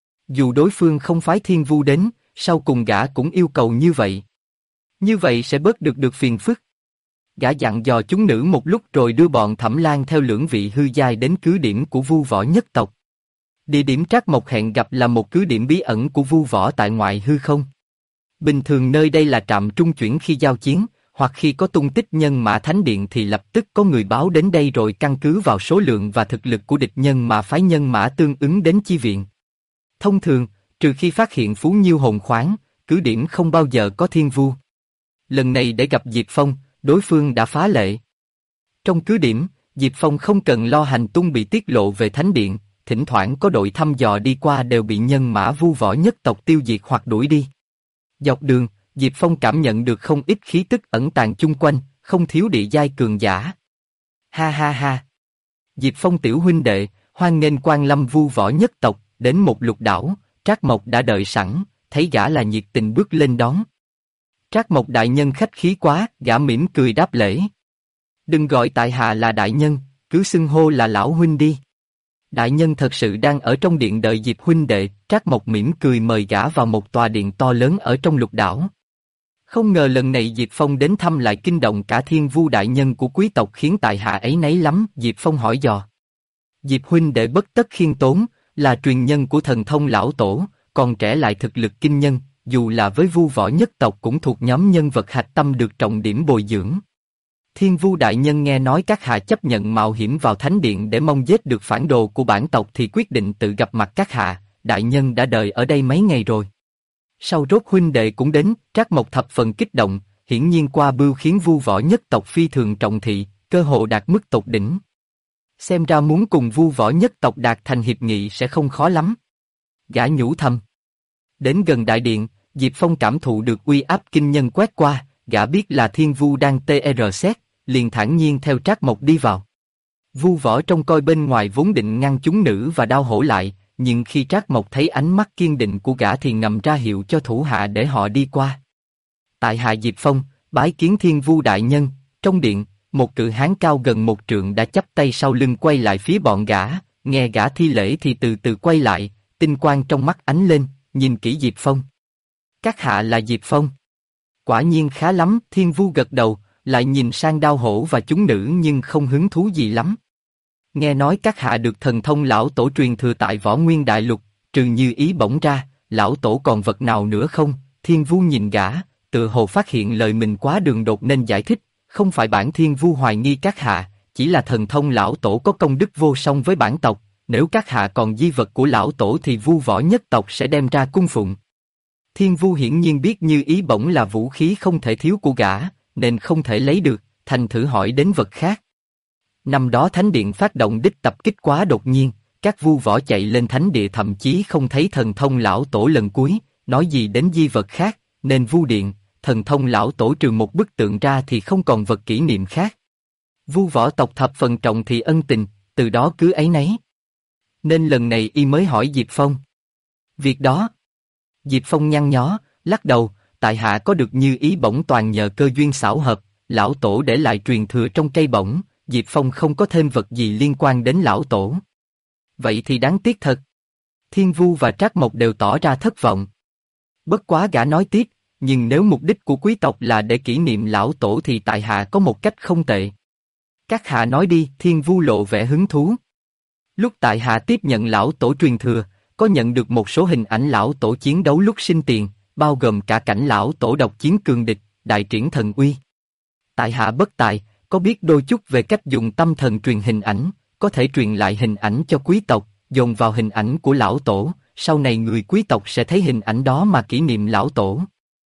Dù đối phương không phái Thiên Vu đến, sau cùng gã cũng yêu cầu như vậy. Như vậy sẽ bớt được phiền phức. Gã dặn dò chúng nữ một lúc rồi đưa bọn Thẩm Lan theo lưỡng vị hư giai đến cứ điểm của vu võ nhất tộc. Địa điểm Trác Mộc hẹn gặp là một cứ điểm bí ẩn của vu võ tại ngoại hư không. Bình thường nơi đây là trạm trung chuyển khi giao chiến, hoặc khi có tung tích nhân mã thánh điện thì lập tức có người báo đến đây rồi căn cứ vào số lượng và thực lực của địch nhân mà phái nhân mã tương ứng đến chi viện. Thông thường, trừ khi phát hiện phú nhiêu hồn khoáng, cứ điểm không bao giờ có thiên vu. Lần này để gặp Diệp Phong, đối phương đã phá lệ. Trong cứ điểm, Diệp Phong không cần lo hành tung bị tiết lộ về thánh điện, thỉnh thoảng có đội thăm dò đi qua đều bị nhân mã vu võ nhất tộc tiêu diệt hoặc đuổi đi. Dọc đường, Diệp Phong cảm nhận được không ít khí tức ẩn tàng chung quanh, không thiếu địa giai cường giả. Ha ha ha! Diệp Phong tiểu huynh đệ, hoan nghênh quan lâm vu võ nhất tộc, đến một lục đảo, Trác Mộc đã đợi sẵn, thấy gã là nhiệt tình bước lên đón. Trác Mộc đại nhân khách khí quá, gã mỉm cười đáp lễ. Đừng gọi tại hạ là đại nhân, cứ xưng hô là lão huynh đi. Đại nhân thật sự đang ở trong điện đợi Diệp huynh đệ, Trác Mộc mỉm cười mời gã vào một tòa điện to lớn ở trong lục đảo. Không ngờ lần này Diệp Phong đến thăm lại kinh động cả Thiên Vu đại nhân của quý tộc khiến tại hạ ấy nấy lắm, Diệp Phong hỏi dò. Diệp huynh đệ bất tất khiêm tốn, là truyền nhân của thần thông lão tổ, còn trẻ lại thực lực kinh nhân, dù là với vu võ nhất tộc cũng thuộc nhóm nhân vật hạch tâm được trọng điểm bồi dưỡng. Thiên Vu đại nhân nghe nói các hạ chấp nhận mạo hiểm vào thánh điện để mong giết được phản đồ của bản tộc thì quyết định tự gặp mặt các hạ, đại nhân đã đợi ở đây mấy ngày rồi. Sau rốt huynh đệ cũng đến, Trác Mộc thập phần kích động, hiển nhiên qua bưu khiến vu võ nhất tộc phi thường trọng thị, cơ hội đạt mức tột đỉnh. Xem ra muốn cùng vu võ nhất tộc đạt thành hiệp nghị sẽ không khó lắm. Gã nhủ thầm. Đến gần đại điện, Diệp Phong cảm thụ được uy áp kinh nhân quét qua, gã biết là Thiên Vu đang tr xét, liền thản nhiên theo Trác Mộc đi vào. Vu võ trông coi bên ngoài vốn định ngăn chúng nữ và đao hổ lại, nhưng khi Trác Mộc thấy ánh mắt kiên định của gã thì ngầm ra hiệu cho thủ hạ để họ đi qua. Tại hạ Diệp Phong, bái kiến Thiên Vu đại nhân. Trong điện, một cự hán cao gần một trượng đã chắp tay sau lưng quay lại phía bọn gã, nghe gã thi lễ thì từ từ quay lại, tinh quang trong mắt ánh lên, nhìn kỹ Diệp Phong. Các hạ là Diệp Phong. Quả nhiên khá lắm, Thiên Vu gật đầu, lại nhìn sang đao hổ và chúng nữ nhưng không hứng thú gì lắm. Nghe nói các hạ được thần thông lão tổ truyền thừa tại Võ Nguyên Đại Lục, trừ Như Ý Bổng ra, lão tổ còn vật nào nữa không? Thiên Vu nhìn gã, tự hồ phát hiện lời mình quá đường đột nên giải thích, không phải bản Thiên Vu hoài nghi các hạ, chỉ là thần thông lão tổ có công đức vô song với bản tộc, nếu các hạ còn di vật của lão tổ thì vu võ nhất tộc sẽ đem ra cung phụng. Thiên Vu hiển nhiên biết Như Ý Bổng là vũ khí không thể thiếu của gã, nên không thể lấy được, thành thử hỏi đến vật khác. Năm đó Thánh Điện phát động đích tập kích quá đột nhiên, các vu võ chạy lên Thánh Địa thậm chí không thấy thần thông lão tổ lần cuối, nói gì đến di vật khác, nên Vu Điện, thần thông lão tổ trừ một bức tượng ra thì không còn vật kỷ niệm khác. Vu võ tộc thập phần trọng thì ân tình, từ đó cứ ấy nấy. Nên lần này y mới hỏi Diệp Phong. Việc đó. Diệp Phong nhăn nhó, lắc đầu, tại hạ có được Như Ý Bổng toàn nhờ cơ duyên xảo hợp, lão tổ để lại truyền thừa trong cây bổng, Diệp Phong không có thêm vật gì liên quan đến lão tổ. Vậy thì đáng tiếc thật. Thiên Vu và Trác Mộc đều tỏ ra thất vọng. Bất quá gã nói tiếp, nhưng nếu mục đích của quý tộc là để kỷ niệm lão tổ thì tại hạ có một cách không tệ. Các hạ nói đi, Thiên Vu lộ vẻ hứng thú. Lúc tại hạ tiếp nhận lão tổ truyền thừa, có nhận được một số hình ảnh lão tổ chiến đấu lúc sinh tiền, bao gồm cả cảnh lão tổ độc chiến cường địch, đại triển thần uy. Tại hạ bất tài, có biết đôi chút về cách dùng tâm thần truyền hình ảnh, có thể truyền lại hình ảnh cho quý tộc, dồn vào hình ảnh của lão tổ, sau này người quý tộc sẽ thấy hình ảnh đó mà kỷ niệm lão tổ.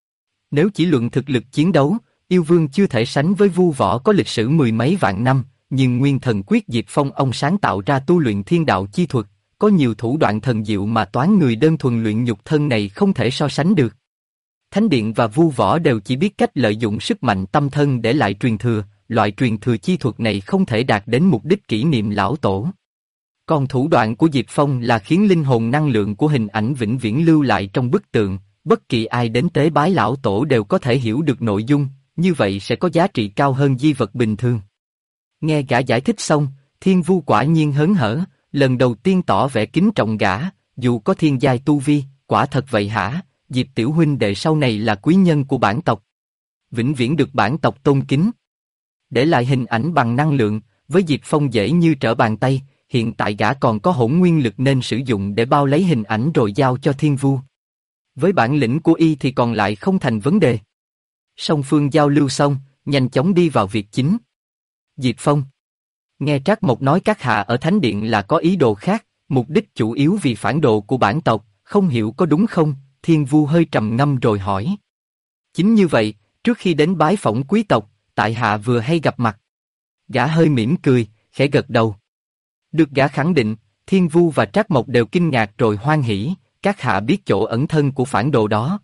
Nếu chỉ luận thực lực chiến đấu, yêu vương chưa thể sánh với vu võ có lịch sử mười mấy vạn năm, nhưng nguyên thần quyết Diệp Phong ông sáng tạo ra tu luyện thiên đạo chi thuật, có nhiều thủ đoạn thần diệu mà toán người đơn thuần luyện nhục thân này không thể so sánh được. Thánh Điện và vu võ đều chỉ biết cách lợi dụng sức mạnh tâm thân để lại truyền thừa, loại truyền thừa chi thuật này không thể đạt đến mục đích kỷ niệm lão tổ. Còn thủ đoạn của Diệp Phong là khiến linh hồn năng lượng của hình ảnh vĩnh viễn lưu lại trong bức tượng, bất kỳ ai đến tế bái lão tổ đều có thể hiểu được nội dung, như vậy sẽ có giá trị cao hơn di vật bình thường. Nghe gã giải thích xong, Thiên Vu quả nhiên hớn hở, lần đầu tiên tỏ vẻ kính trọng gã, dù có thiên giai tu vi, quả thật vậy hả, Diệp tiểu huynh đệ sau này là quý nhân của bản tộc. Vĩnh viễn được bản tộc tôn kính. Để lại hình ảnh bằng năng lượng, với Diệp Phong dễ như trở bàn tay, hiện tại gã còn có hỗn nguyên lực nên sử dụng để bao lấy hình ảnh rồi giao cho Thiên Vu. Với bản lĩnh của y thì còn lại không thành vấn đề. Song phương giao lưu xong, nhanh chóng đi vào việc chính. Diệp Phong. Nghe Trác Mộc nói các hạ ở Thánh Điện là có ý đồ khác, mục đích chủ yếu vì phản đồ của bản tộc, không hiểu có đúng không? Thiên Vu hơi trầm ngâm rồi hỏi. Chính như vậy, trước khi đến bái phỏng quý tộc, tại hạ vừa hay gặp mặt. Gã hơi mỉm cười, khẽ gật đầu. Được gã khẳng định, Thiên Vu và Trác Mộc đều kinh ngạc rồi hoan hỉ, các hạ biết chỗ ẩn thân của phản đồ đó.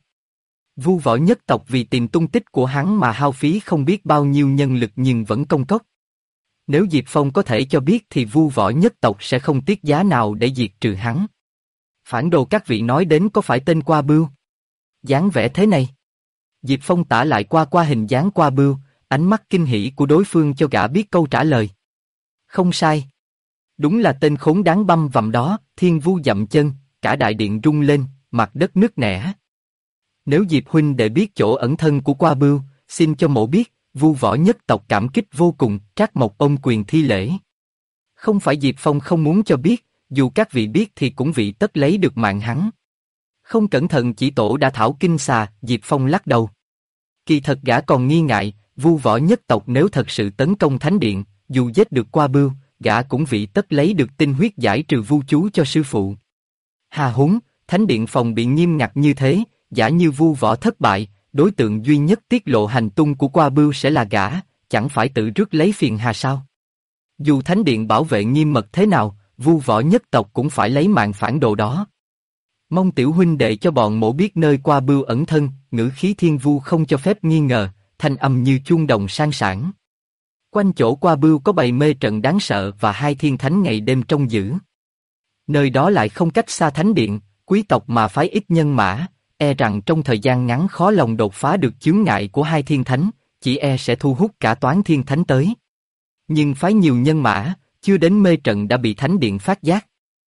Vu Võ nhất tộc vì tìm tung tích của hắn mà hao phí không biết bao nhiêu nhân lực nhưng vẫn công cốc. Nếu Diệp Phong có thể cho biết thì Vu Võ nhất tộc sẽ không tiếc giá nào để diệt trừ hắn. Phản đồ các vị nói đến có phải tên Qua Bưu? Dáng vẻ thế này. Diệp Phong tả lại qua hình dáng Qua Bưu, ánh mắt kinh hỉ của đối phương cho gã biết câu trả lời. Không sai. Đúng là tên khốn đáng băm vằm đó. Thiên Vu dậm chân, cả đại điện rung lên, mặt đất nứt nẻ. Nếu Diệp huynh đệ biết chỗ ẩn thân của Qua Bưu, xin cho mộ biết. Vu Võ nhất tộc cảm kích vô cùng. Trác Mộc ôm quyền thi lễ. Không phải Diệp Phong không muốn cho biết, dù các vị biết thì cũng vị tất lấy được mạng hắn. Không cẩn thận chỉ tổ đã thảo kinh xà. Diệp Phong lắc đầu. Kỳ thật gã còn nghi ngại, Vu Võ nhất tộc nếu thật sự tấn công Thánh Điện, dù giết được Qua Bưu, gã cũng vị tất lấy được tinh huyết giải trừ vu chú cho sư phụ. Hà huống, Thánh Điện phòng bị nghiêm ngặt như thế, giả như Vu Võ thất bại, đối tượng duy nhất tiết lộ hành tung của Qua Bưu sẽ là gã, chẳng phải tự rước lấy phiền hà sao? Dù Thánh Điện bảo vệ nghiêm mật thế nào, Vu Võ nhất tộc cũng phải lấy mạng phản đồ đó. Mong tiểu huynh đệ cho bọn mổ biết nơi Qua Bưu ẩn thân. Ngữ khí Thiên Vu không cho phép nghi ngờ, thanh âm như chuông đồng sang sảng. Quanh chỗ Qua Bưu có bày mê trận đáng sợ và hai thiên thánh ngày đêm trông giữ. Nơi đó lại không cách xa Thánh Điện, quý tộc mà phái ít nhân mã, e rằng trong thời gian ngắn khó lòng đột phá được chướng ngại của hai thiên thánh, chỉ e sẽ thu hút cả toán thiên thánh tới. Nhưng phái nhiều nhân mã, chưa đến mê trận đã bị Thánh Điện phát giác.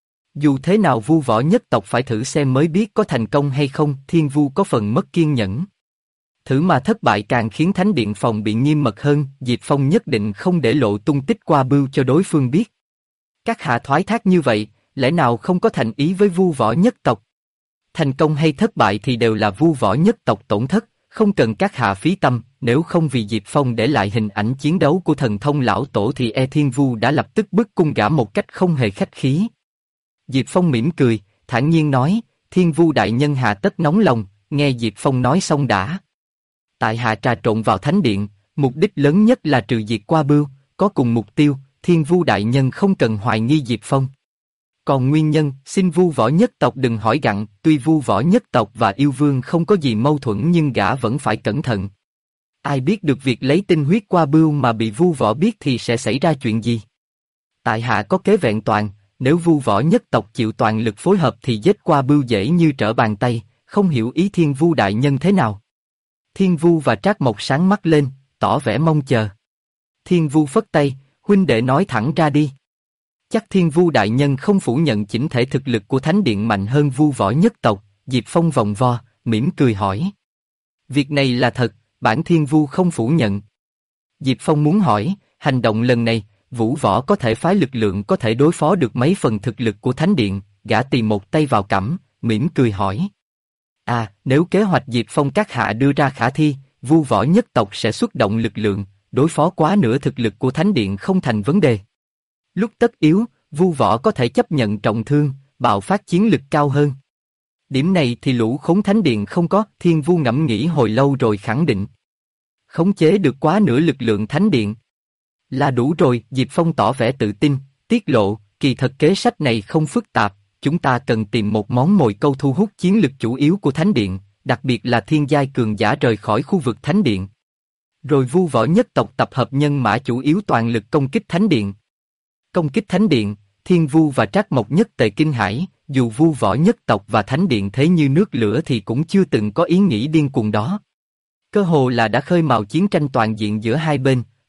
Dù thế nào Vu Võ nhất tộc phải thử xem mới biết có thành công hay không. Thiên Vu có phần mất kiên nhẫn. Thử mà thất bại càng khiến Thánh Điện phòng bị nghiêm mật hơn. Diệp Phong nhất định không để lộ tung tích Qua Bưu cho đối phương biết. Các hạ thoái thác như vậy, lẽ nào không có thành ý với Vu Võ nhất tộc? Thành công hay thất bại thì đều là Vu Võ nhất tộc tổn thất, không cần các hạ phí tâm. Nếu không vì Diệp Phong để lại hình ảnh chiến đấu của thần thông lão tổ thì Thiên Vu đã lập tức bức cung gã một cách không hề khách khí. Diệp Phong mỉm cười, thản nhiên nói, Thiên Vu đại nhân hà tất nóng lòng. Nghe Diệp Phong nói xong đã. Tại hạ trà trộn vào Thánh Điện, mục đích lớn nhất là trừ diệt Qua Bưu, có cùng mục tiêu, Thiên Vu đại nhân không cần hoài nghi Diệp Phong. Còn nguyên nhân, xin Vu Võ nhất tộc đừng hỏi gặng. Tuy Vu Võ nhất tộc và yêu vương không có gì mâu thuẫn nhưng gã vẫn phải cẩn thận. Ai biết được việc lấy tinh huyết Qua Bưu mà bị Vu Võ biết thì sẽ xảy ra chuyện gì? Tại hạ có kế vẹn toàn. Nếu Vu Võ nhất tộc chịu toàn lực phối hợp thì giết Qua Bưu dễ như trở bàn tay. Không hiểu ý Thiên Vu đại nhân thế nào? Thiên Vu và Trác Mộc sáng mắt lên, tỏ vẻ mong chờ. Thiên Vu phất tay, huynh đệ nói thẳng ra đi. Chắc Thiên Vu đại nhân không phủ nhận chỉnh thể thực lực của Thánh Điện mạnh hơn Vu Võ nhất tộc. Diệp Phong vòng vo, mỉm cười hỏi. Việc này là thật, bản Thiên Vu không phủ nhận. Diệp Phong muốn hỏi, hành động lần này, Vũ Võ có thể phái lực lượng có thể đối phó được mấy phần thực lực của Thánh Điện. Gã tìm một tay vào cằm, mỉm cười hỏi. Nếu kế hoạch Diệp Phong các hạ đưa ra khả thi, Vu Võ nhất tộc sẽ xuất động lực lượng, đối phó quá nửa thực lực của Thánh Điện không thành vấn đề. Lúc tất yếu, Vu Võ có thể chấp nhận trọng thương, bạo phát chiến lực cao hơn. Điểm này thì lũ khốn Thánh Điện không có. Thiên Vu ngẫm nghĩ hồi lâu rồi khẳng định. Khống chế được quá nửa lực lượng Thánh Điện là đủ rồi. Diệp Phong tỏ vẻ tự tin, tiết lộ, kỳ thật kế sách này không phức tạp. Chúng ta cần tìm một món mồi câu thu hút chiến lực chủ yếu của Thánh Điện, đặc biệt là thiên giai cường giả rời khỏi khu vực Thánh Điện. Rồi Vu Võ nhất tộc tập hợp nhân mã chủ yếu toàn lực công kích Thánh Điện. Công kích Thánh Điện, Thiên Vu và Trác Mộc nhất tề kinh hãi, dù Vu Võ nhất tộc và Thánh Điện thế như nước lửa thì cũng chưa từng có ý nghĩ điên cuồng đó. Cơ hồ là đã khơi mào chiến tranh toàn diện giữa hai bên,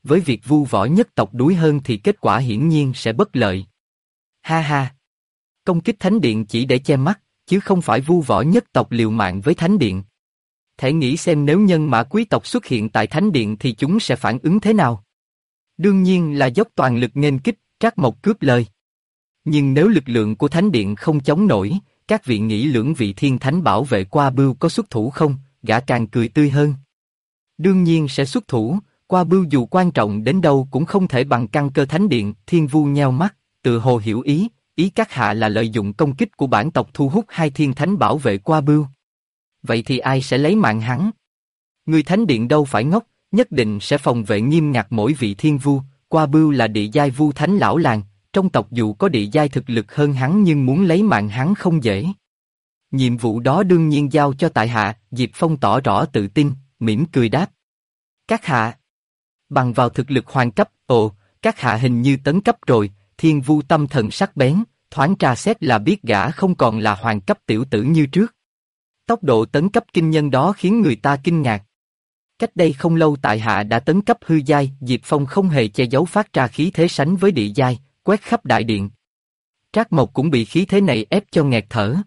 với việc vu võ nhất tộc đuối hơn thì kết quả hiển nhiên sẽ bất lợi. Ha ha! Công kích thánh điện chỉ để che mắt, chứ không phải vu võ nhất tộc liều mạng với thánh điện. Thể nghĩ xem nếu nhân mã quý tộc xuất hiện tại thánh điện thì chúng sẽ phản ứng thế nào? Đương nhiên là dốc toàn lực nghênh kích, Trác Mộc cướp lời. Nhưng nếu lực lượng của thánh điện không chống nổi, các vị nghĩ lưỡng vị thiên thánh bảo vệ Qua Bưu có xuất thủ không? Gã càng cười tươi hơn. Đương nhiên sẽ xuất thủ, Qua Bưu dù quan trọng đến đâu cũng không thể bằng căn cơ thánh điện. Thiên Vu nheo mắt, tự hồ hiểu ý các hạ là lợi dụng công kích của bản tộc thu hút hai thiên thánh bảo vệ Qua Bưu. Vậy thì ai sẽ lấy mạng hắn? Người thánh điện đâu phải ngốc, nhất định sẽ phòng vệ nghiêm ngặt mỗi vị thiên vu. Qua Bưu là địa giai vu thánh lão làng, trong tộc dù có địa giai thực lực hơn hắn nhưng muốn lấy mạng hắn không dễ. Nhiệm vụ đó đương nhiên giao cho tại hạ. Diệp Phong tỏ rõ tự tin, mỉm cười đáp. Các hạ. Bằng vào thực lực hoàng cấp, các hạ hình như tấn cấp rồi. Thiên Vu tâm thần sắc bén, thoáng tra xét là biết gã không còn là hoàng cấp tiểu tử như trước. Tốc độ tấn cấp kinh nhân đó khiến người ta kinh ngạc. Cách đây không lâu tại hạ đã tấn cấp hư giai. Diệp Phong không hề che giấu phát ra khí thế sánh với địa giai, quét khắp đại điện. Trác Mộc cũng bị khí thế này ép cho nghẹt thở.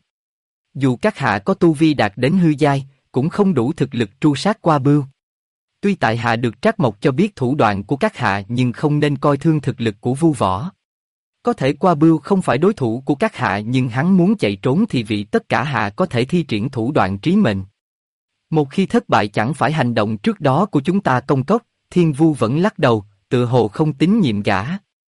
Dù các hạ có tu vi đạt đến hư giai, cũng không đủ thực lực tru sát Qua Bưu. Tuy tại hạ được Trác Mộc cho biết thủ đoạn của các hạ nhưng không nên coi thương thực lực của vu võ. Có thể Qua Bưu không phải đối thủ của các hạ nhưng hắn muốn chạy trốn thì vì tất cả hạ có thể thi triển thủ đoạn trí mệnh. Một khi thất bại chẳng phải hành động trước đó của chúng ta công cốc. Thiên Vu vẫn lắc đầu, tựa hồ không tín nhiệm gã.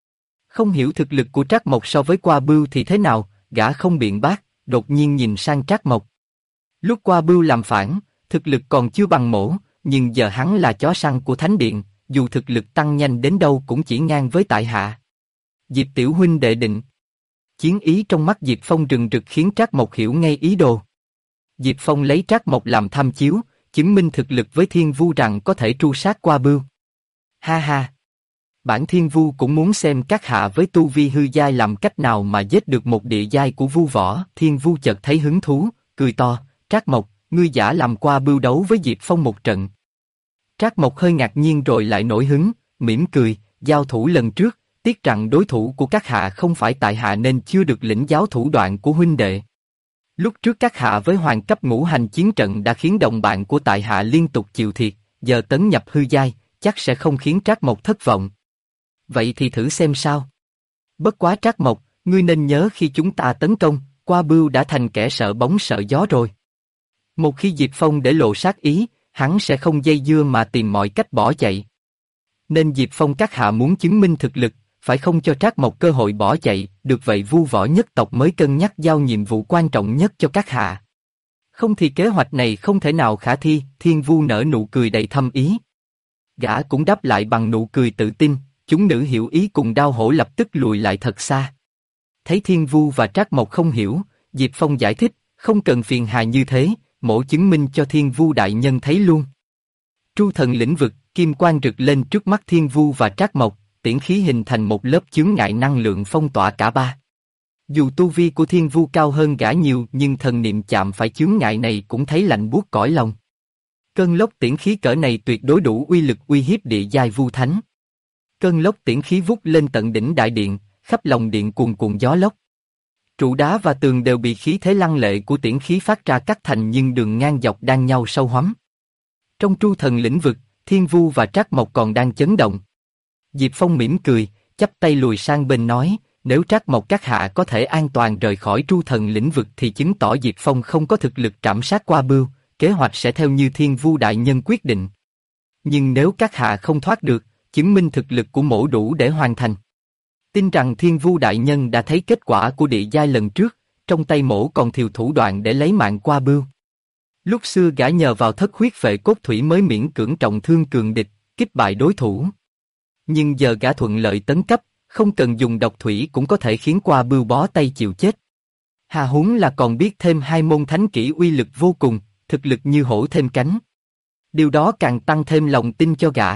Không hiểu thực lực của Trác Mộc so với Qua Bưu thì thế nào, gã không biện bác, đột nhiên nhìn sang Trác Mộc. Lúc Qua Bưu làm phản, thực lực còn chưa bằng mổ, nhưng giờ hắn là chó săn của Thánh Điện, dù thực lực tăng nhanh đến đâu cũng chỉ ngang với tại hạ. Diệp tiểu huynh đệ định. Chiến ý trong mắt Diệp Phong rừng rực khiến Trác Mộc hiểu ngay ý đồ. Diệp Phong lấy Trác Mộc làm tham chiếu, chứng minh thực lực với Thiên Vu rằng có thể tru sát Qua Bưu. Ha ha! Bản Thiên Vu cũng muốn xem các hạ với tu vi hư giai làm cách nào mà giết được một địa giai của vu võ. Thiên Vu chợt thấy hứng thú, cười to, Trác Mộc, ngươi giả làm Qua Bưu đấu với Diệp Phong một trận. Trác Mộc hơi ngạc nhiên rồi lại nổi hứng, mỉm cười, giao thủ lần trước, tiếc rằng đối thủ của các hạ không phải tại hạ nên chưa được lĩnh giáo thủ đoạn của huynh đệ. Lúc trước các hạ với hoàng cấp ngũ hành chiến trận đã khiến đồng bạn của tại hạ liên tục chịu thiệt, giờ tấn nhập hư giai, chắc sẽ không khiến Trác Mộc thất vọng. Vậy thì thử xem sao. Bất quá Trác Mộc, ngươi nên nhớ khi chúng ta tấn công, Qua Bưu đã thành kẻ sợ bóng sợ gió rồi. Một khi Diệp Phong để lộ sát ý, hắn sẽ không dây dưa mà tìm mọi cách bỏ chạy. Nên Diệp Phong các hạ muốn chứng minh thực lực, phải không cho Trác Mộc cơ hội bỏ chạy, được vậy vu võ nhất tộc mới cân nhắc giao nhiệm vụ quan trọng nhất cho các hạ. Không thì kế hoạch này không thể nào khả thi. Thiên Vu nở nụ cười đầy thâm ý. Gã cũng đáp lại bằng nụ cười tự tin, chúng nữ hiểu ý cùng đao hổ lập tức lùi lại thật xa. Thấy Thiên Vu và Trác Mộc không hiểu, Diệp Phong giải thích, không cần phiền hà như thế, mổ chứng minh cho Thiên Vu đại nhân thấy luôn. Tru thần lĩnh vực, kim quang rực lên trước mắt Thiên Vu và Trác Mộc, tiễn khí hình thành một lớp chướng ngại năng lượng phong tỏa cả ba. Dù tu vi của Thiên Vu cao hơn gã nhiều nhưng thần niệm chạm phải chướng ngại này cũng thấy lạnh buốt cõi lòng. Cơn lốc tiễn khí cỡ này tuyệt đối đủ uy lực uy hiếp địa giai vu thánh. Cơn lốc tiễn khí vút lên tận đỉnh đại điện, khắp lòng điện cuồn cuộn gió lốc. Trụ đá và tường đều bị khí thế lăng lệ của tiễn khí phát ra cắt thành nhưng đường ngang dọc đang nhau sâu hoắm. Trong tru thần lĩnh vực, Thiên Vu và Trác Mộc còn đang chấn động. Diệp Phong mỉm cười, chắp tay lùi sang bên nói, nếu Trác Mộc các hạ có thể an toàn rời khỏi tru thần lĩnh vực thì chứng tỏ Diệp Phong không có thực lực trảm sát Qua Bưu, kế hoạch sẽ theo như Thiên Vu đại nhân quyết định. Nhưng nếu các hạ không thoát được, chứng minh thực lực của mổ đủ để hoàn thành. Tin rằng Thiên Vu đại nhân đã thấy kết quả của địa giai lần trước, trong tay mổ còn thiều thủ đoạn để lấy mạng Qua Bưu. Lúc xưa gã nhờ vào thất huyết phệ cốt thủy mới miễn cưỡng trọng thương cường địch, kích bại đối thủ. Nhưng giờ gã thuận lợi tấn cấp, không cần dùng độc thủy cũng có thể khiến Qua Bưu bó tay chịu chết. Hà huống là còn biết thêm hai môn thánh kỹ uy lực vô cùng, thực lực như hổ thêm cánh. Điều đó càng tăng thêm lòng tin cho gã.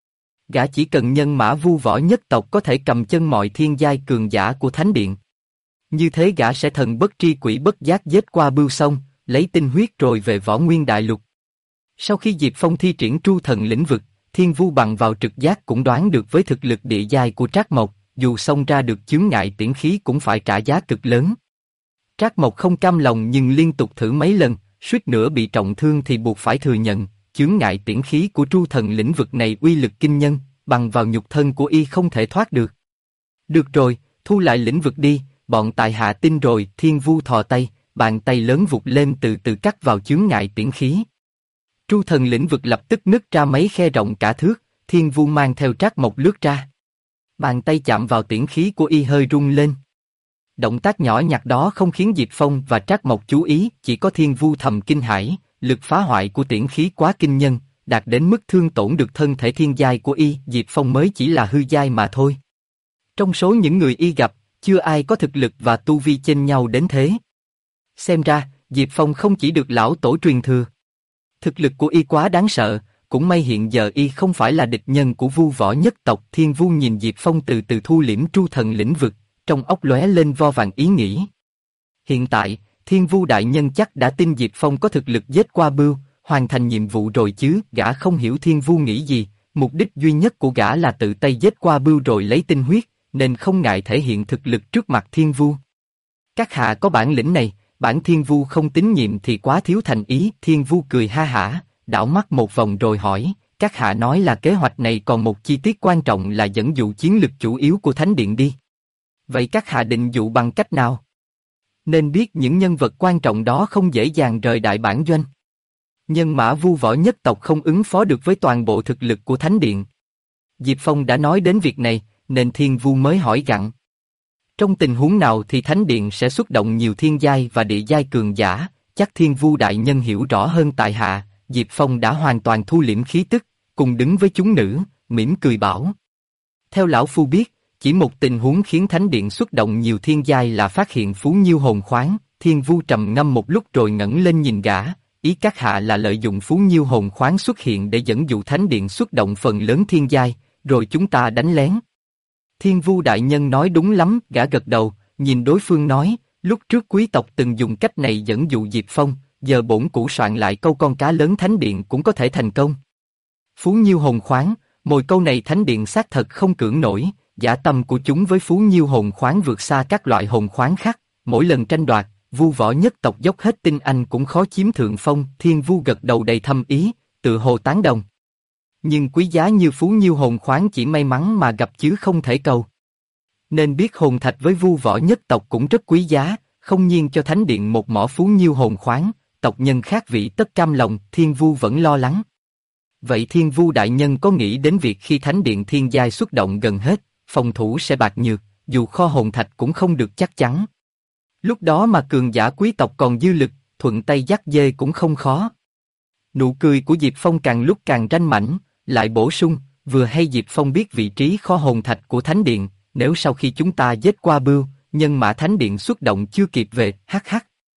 Gã chỉ cần nhân mã vu võ nhất tộc có thể cầm chân mọi thiên giai cường giả của Thánh Điện. Như thế gã sẽ thần bất tri quỷ bất giác giết Qua Bưu xong, lấy tinh huyết rồi về Võ Nguyên Đại Lục. Sau khi Diệp Phong thi triển tru thần lĩnh vực, Thiên Vu bằng vào trực giác cũng đoán được với thực lực địa giai của Trác Mộc, dù xông ra được chướng ngại tiễn khí cũng phải trả giá cực lớn. Trác Mộc không cam lòng nhưng liên tục thử mấy lần, suýt nữa bị trọng thương thì buộc phải thừa nhận, chướng ngại tiễn khí của Tru Thần lĩnh vực này uy lực kinh nhân, bằng vào nhục thân của y không thể thoát được. Được rồi, thu lại lĩnh vực đi, bọn tại hạ tin rồi. Thiên Vu thò tay, bàn tay lớn vụt lên từ từ cắt vào chướng ngại tiễn khí. Tru Thần lĩnh vực lập tức nứt ra mấy khe rộng cả thước, Thiên Vu mang theo Trác Mộc lướt ra. Bàn tay chạm vào tiễn khí của y hơi rung lên. Động tác nhỏ nhặt đó không khiến Diệp Phong và Trác Mộc chú ý, chỉ có Thiên Vu thầm kinh hãi, lực phá hoại của tiễn khí quá kinh nhân, đạt đến mức thương tổn được thân thể thiên giai của y. Diệp Phong mới chỉ là hư giai mà thôi. Trong số những người y gặp, chưa ai có thực lực và tu vi chênh nhau đến thế. Xem ra, Diệp Phong không chỉ được lão tổ truyền thừa. Thực lực của y quá đáng sợ, cũng may hiện giờ y không phải là địch nhân của Vu Võ nhất tộc. Thiên Vu nhìn Diệp Phong từ từ thu liễm Tru Thần lĩnh vực, trong óc lóe lên vo vàng ý nghĩ. Hiện tại, Thiên Vu đại nhân chắc đã tin Diệp Phong có thực lực giết qua Bưu, hoàn thành nhiệm vụ rồi chứ. Gã không hiểu Thiên Vu nghĩ gì, mục đích duy nhất của gã là tự tay giết qua Bưu rồi lấy tinh huyết, nên không ngại thể hiện thực lực trước mặt Thiên Vu. Các hạ có bản lĩnh này, bản Thiên Vu không tín nhiệm thì quá thiếu thành ý. Thiên Vu cười ha hả, đảo mắt một vòng rồi hỏi, các hạ nói là kế hoạch này còn một chi tiết quan trọng là dẫn dụ chiến lực chủ yếu của Thánh Điện đi. Vậy các hạ định dụ bằng cách nào? Nên biết những nhân vật quan trọng đó không dễ dàng rời đại bản doanh. Nhân mã Vu Võ nhất tộc không ứng phó được với toàn bộ thực lực của Thánh Điện. Diệp Phong đã nói đến việc này, nên Thiên Vu mới hỏi gặng. Trong tình huống nào thì Thánh Điện sẽ xuất động nhiều thiên giai và địa giai cường giả, chắc Thiên Vu đại nhân hiểu rõ hơn tại hạ. Diệp Phong đã hoàn toàn thu liễm khí tức, cùng đứng với chúng nữ, mỉm cười bảo. Theo lão phu biết, chỉ một tình huống khiến Thánh Điện xuất động nhiều thiên giai là phát hiện Phú Nhiêu hồn khoáng. Thiên Vu trầm ngâm một lúc rồi ngẩng lên nhìn gã, ý các hạ là lợi dụng Phú Nhiêu hồn khoáng xuất hiện để dẫn dụ Thánh Điện xuất động phần lớn thiên giai, rồi chúng ta đánh lén. Thiên Vu đại nhân nói đúng lắm. Gã gật đầu, nhìn đối phương nói, lúc trước quý tộc từng dùng cách này dẫn dụ Diệp Phong, giờ bổn củ soạn lại câu con cá lớn Thánh Điện cũng có thể thành công. Phú Nhiêu hồn khoáng, mồi câu này Thánh Điện xác thật không cưỡng nổi, dã tâm của chúng với Phú Nhiêu hồn khoáng vượt xa các loại hồn khoáng khác, mỗi lần tranh đoạt, Vu Võ nhất tộc dốc hết tinh anh cũng khó chiếm thượng phong. Thiên Vu gật đầu đầy thâm ý, tự hồ tán đồng. Nhưng quý giá như Phú Nhiêu hồn khoáng chỉ may mắn mà gặp chứ không thể cầu. Nên biết hồn thạch với Vu Võ nhất tộc cũng rất quý giá, không nhiên cho Thánh Điện một mỏ Phú Nhiêu hồn khoáng, tộc nhân khác vị tất cam lòng. Thiên Vu vẫn lo lắng. Vậy Thiên Vu đại nhân có nghĩ đến việc khi Thánh Điện thiên giai xuất động gần hết, phòng thủ sẽ bạc nhược, dù kho hồn thạch cũng không được chắc chắn. Lúc đó mà cường giả quý tộc còn dư lực, thuận tay dắt dê cũng không khó. Nụ cười của Diệp Phong càng lúc càng ranh mãnh, lại bổ sung, vừa hay Diệp Phong biết vị trí kho hồn thạch của Thánh Điện, nếu sau khi chúng ta giết qua Bưu, nhân mã Thánh Điện xuất động chưa kịp về, hắc.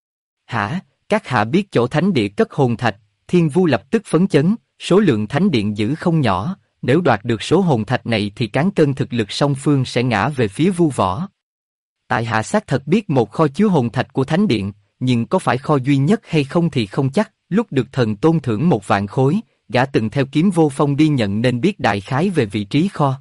Hả, các hạ biết chỗ Thánh Điện cất hồn thạch? Thiên Vu lập tức phấn chấn, số lượng Thánh Điện giữ không nhỏ, nếu đoạt được số hồn thạch này thì cán cân thực lực song phương sẽ ngã về phía Vu Võ. Tại hạ xác thật biết một kho chứa hồn thạch của Thánh Điện, nhưng có phải kho duy nhất hay không thì không chắc. Lúc được thần tôn thưởng 1.000 khối, gã từng theo Kiếm Vô Phong đi nhận nên biết đại khái về vị trí kho.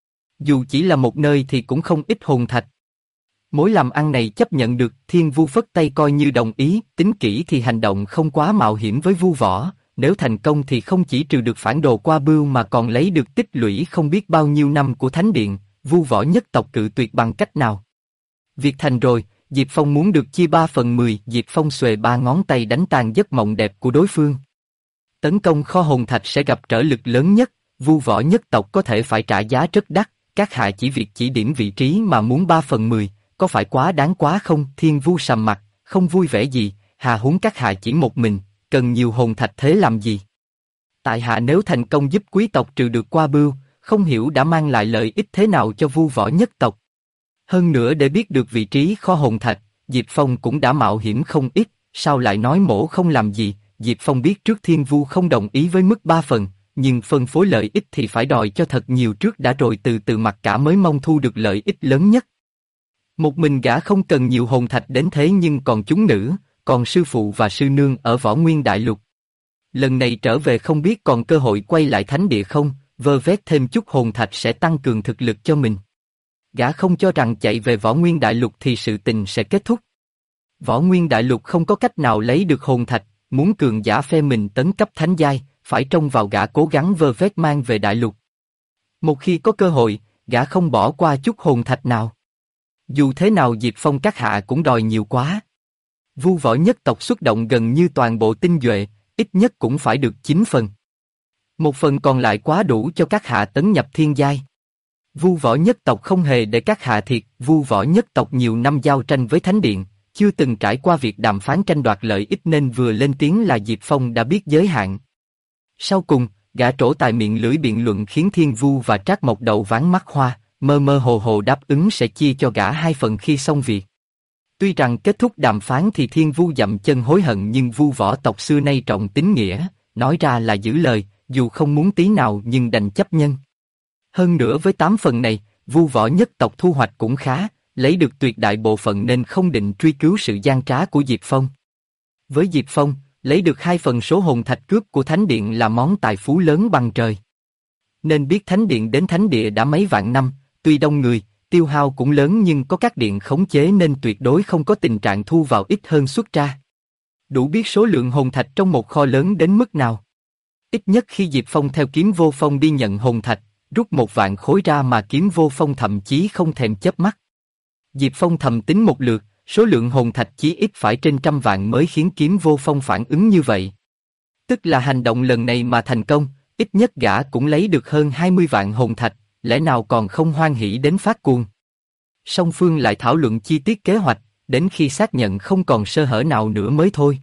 Dù chỉ là một nơi thì cũng không ít hồn thạch. Mối làm ăn này chấp nhận được. Thiên Vu phất tay coi như đồng ý, tính kỹ thì hành động không quá mạo hiểm với Vu Võ. Nếu thành công thì không chỉ trừ được phản đồ qua Bưu mà còn lấy được tích lũy không biết bao nhiêu năm của Thánh Điện. Vu Võ nhất tộc cự tuyệt bằng cách nào? Việc thành rồi, Diệp Phong muốn được chia 3/10. Diệp Phong xuề 3 ngón tay đánh tan giấc mộng đẹp của đối phương. Tấn công kho hồn thạch sẽ gặp trở lực lớn nhất, Vu Võ nhất tộc có thể phải trả giá rất đắt. Các hạ chỉ việc chỉ điểm vị trí mà muốn 3/10, có phải quá đáng quá không? Thiên Vu sầm mặt, không vui vẻ gì, hà huống các hạ chỉ một mình, cần nhiều hồn thạch thế làm gì? Tại hạ nếu thành công giúp quý tộc trừ được qua Bưu, không hiểu đã mang lại lợi ích thế nào cho Vu Võ nhất tộc. Hơn nữa để biết được vị trí kho hồn thạch, Diệp Phong cũng đã mạo hiểm không ít, sao lại nói mổ không làm gì? Diệp Phong biết trước Thiên Vu không đồng ý với mức 3 phần, nhưng phân phối lợi ích thì phải đòi cho thật nhiều trước đã rồi từ từ mặc cả mới mong thu được lợi ích lớn nhất. Một mình gã không cần nhiều hồn thạch đến thế nhưng còn chúng nữ, còn sư phụ và sư nương ở Võ Nguyên Đại Lục. Lần này trở về không biết còn cơ hội quay lại Thánh Địa không, vơ vét thêm chút hồn thạch sẽ tăng cường thực lực cho mình. Gã không cho rằng chạy về Võ Nguyên Đại Lục thì sự tình sẽ kết thúc. Võ Nguyên Đại Lục không có cách nào lấy được hồn thạch, muốn cường giả phe mình tấn cấp thánh giai, phải trông vào gã cố gắng vơ vét mang về Đại Lục. Một khi có cơ hội, gã không bỏ qua chút hồn thạch nào. Dù thế nào Diệp Phong các hạ cũng đòi nhiều quá. Vu Võ nhất tộc xuất động gần như toàn bộ tinh nhuệ, ít nhất cũng phải được 9 phần. Một phần còn lại quá đủ cho các hạ tấn nhập thiên giai. Vu Võ nhất tộc không hề để các hạ thiệt. Vu Võ nhất tộc nhiều năm giao tranh với Thánh Điện, chưa từng trải qua việc đàm phán tranh đoạt lợi ích nên vừa lên tiếng là Diệp Phong đã biết giới hạn. Sau cùng, gã trổ tài miệng lưỡi biện luận khiến Thiên Vu và Trác Mộc đầu váng mắt hoa, mơ mơ hồ hồ đáp ứng sẽ chia cho gã 2 phần khi xong việc. Tuy rằng kết thúc đàm phán thì Thiên Vu dậm chân hối hận nhưng Vu Võ tộc xưa nay trọng tín nghĩa, nói ra là giữ lời, dù không muốn tí nào nhưng đành chấp nhân. Hơn nữa với 8 phần này, Vu Võ nhất tộc thu hoạch cũng khá, lấy được tuyệt đại bộ phận nên không định truy cứu sự gian trá của Diệp Phong. Với Diệp Phong, lấy được 2 phần số hồn thạch cướp của Thánh Điện là món tài phú lớn bằng trời. Nên biết Thánh Điện đến Thánh Địa đã mấy vạn năm, tuy đông người, tiêu hao cũng lớn nhưng có các điện khống chế nên tuyệt đối không có tình trạng thu vào ít hơn xuất ra. Đủ biết số lượng hồn thạch trong một kho lớn đến mức nào. Ít nhất khi Diệp Phong theo Kiếm Vô Phong đi nhận hồn thạch, rút 1 vạn khối ra mà Kiếm Vô Phong thậm chí không thèm chớp mắt. Diệp Phong thầm tính một lượt, số lượng hồn thạch chí ít phải trên 100 vạn mới khiến Kiếm Vô Phong phản ứng như vậy. Tức là hành động lần này mà thành công, ít nhất gã cũng lấy được hơn 20 vạn hồn thạch, lẽ nào còn không hoan hỉ đến phát cuồng. Song phương lại thảo luận chi tiết kế hoạch, đến khi xác nhận không còn sơ hở nào nữa mới thôi.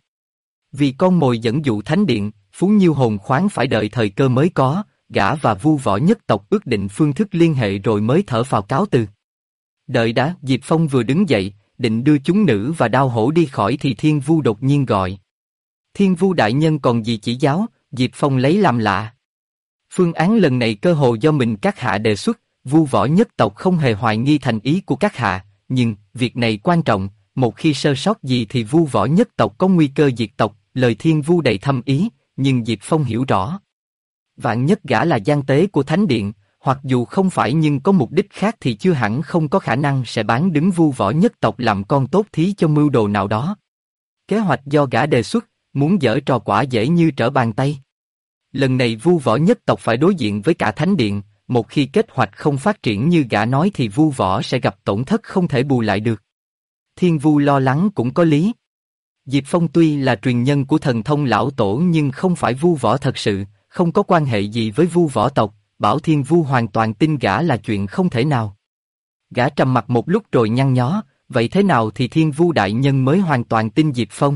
Vì con mồi dẫn dụ Thánh Điện, Phú Nhiêu hồn khoáng phải đợi thời cơ mới có, gã và Vu Võ nhất tộc ước định phương thức liên hệ rồi mới thở phào cáo từ. Đợi đã, Diệp Phong vừa đứng dậy, định đưa chúng nữ và đao hổ đi khỏi thì Thiên Vu đột nhiên gọi. Thiên Vu đại nhân còn gì chỉ giáo, Diệp Phong lấy làm lạ. Phương án lần này cơ hồ do mình các hạ đề xuất, Vu Võ nhất tộc không hề hoài nghi thành ý của các hạ, nhưng việc này quan trọng, một khi sơ sót gì thì Vu Võ nhất tộc có nguy cơ diệt tộc. Lời Thiên Vu đầy thâm ý, nhưng Diệp Phong hiểu rõ. Vạn nhất gã là gian tế của Thánh Điện, hoặc dù không phải nhưng có mục đích khác thì chưa hẳn không có khả năng sẽ bán đứng Vu Võ nhất tộc làm con tốt thí cho mưu đồ nào đó. Kế hoạch do gã đề xuất, muốn giở trò quả dễ như trở bàn tay. Lần này Vu Võ nhất tộc phải đối diện với cả Thánh Điện, một khi kế hoạch không phát triển như gã nói thì Vu Võ sẽ gặp tổn thất không thể bù lại được. Thiên Vu lo lắng cũng có lý. Diệp Phong tuy là truyền nhân của thần thông lão tổ nhưng không phải Vu Võ thật sự, không có quan hệ gì với Vu Võ tộc, bảo Thiên Vu hoàn toàn tin gã là chuyện không thể nào. Gã trầm mặt một lúc rồi nhăn nhó, vậy thế nào thì Thiên Vu đại nhân mới hoàn toàn tin Diệp Phong?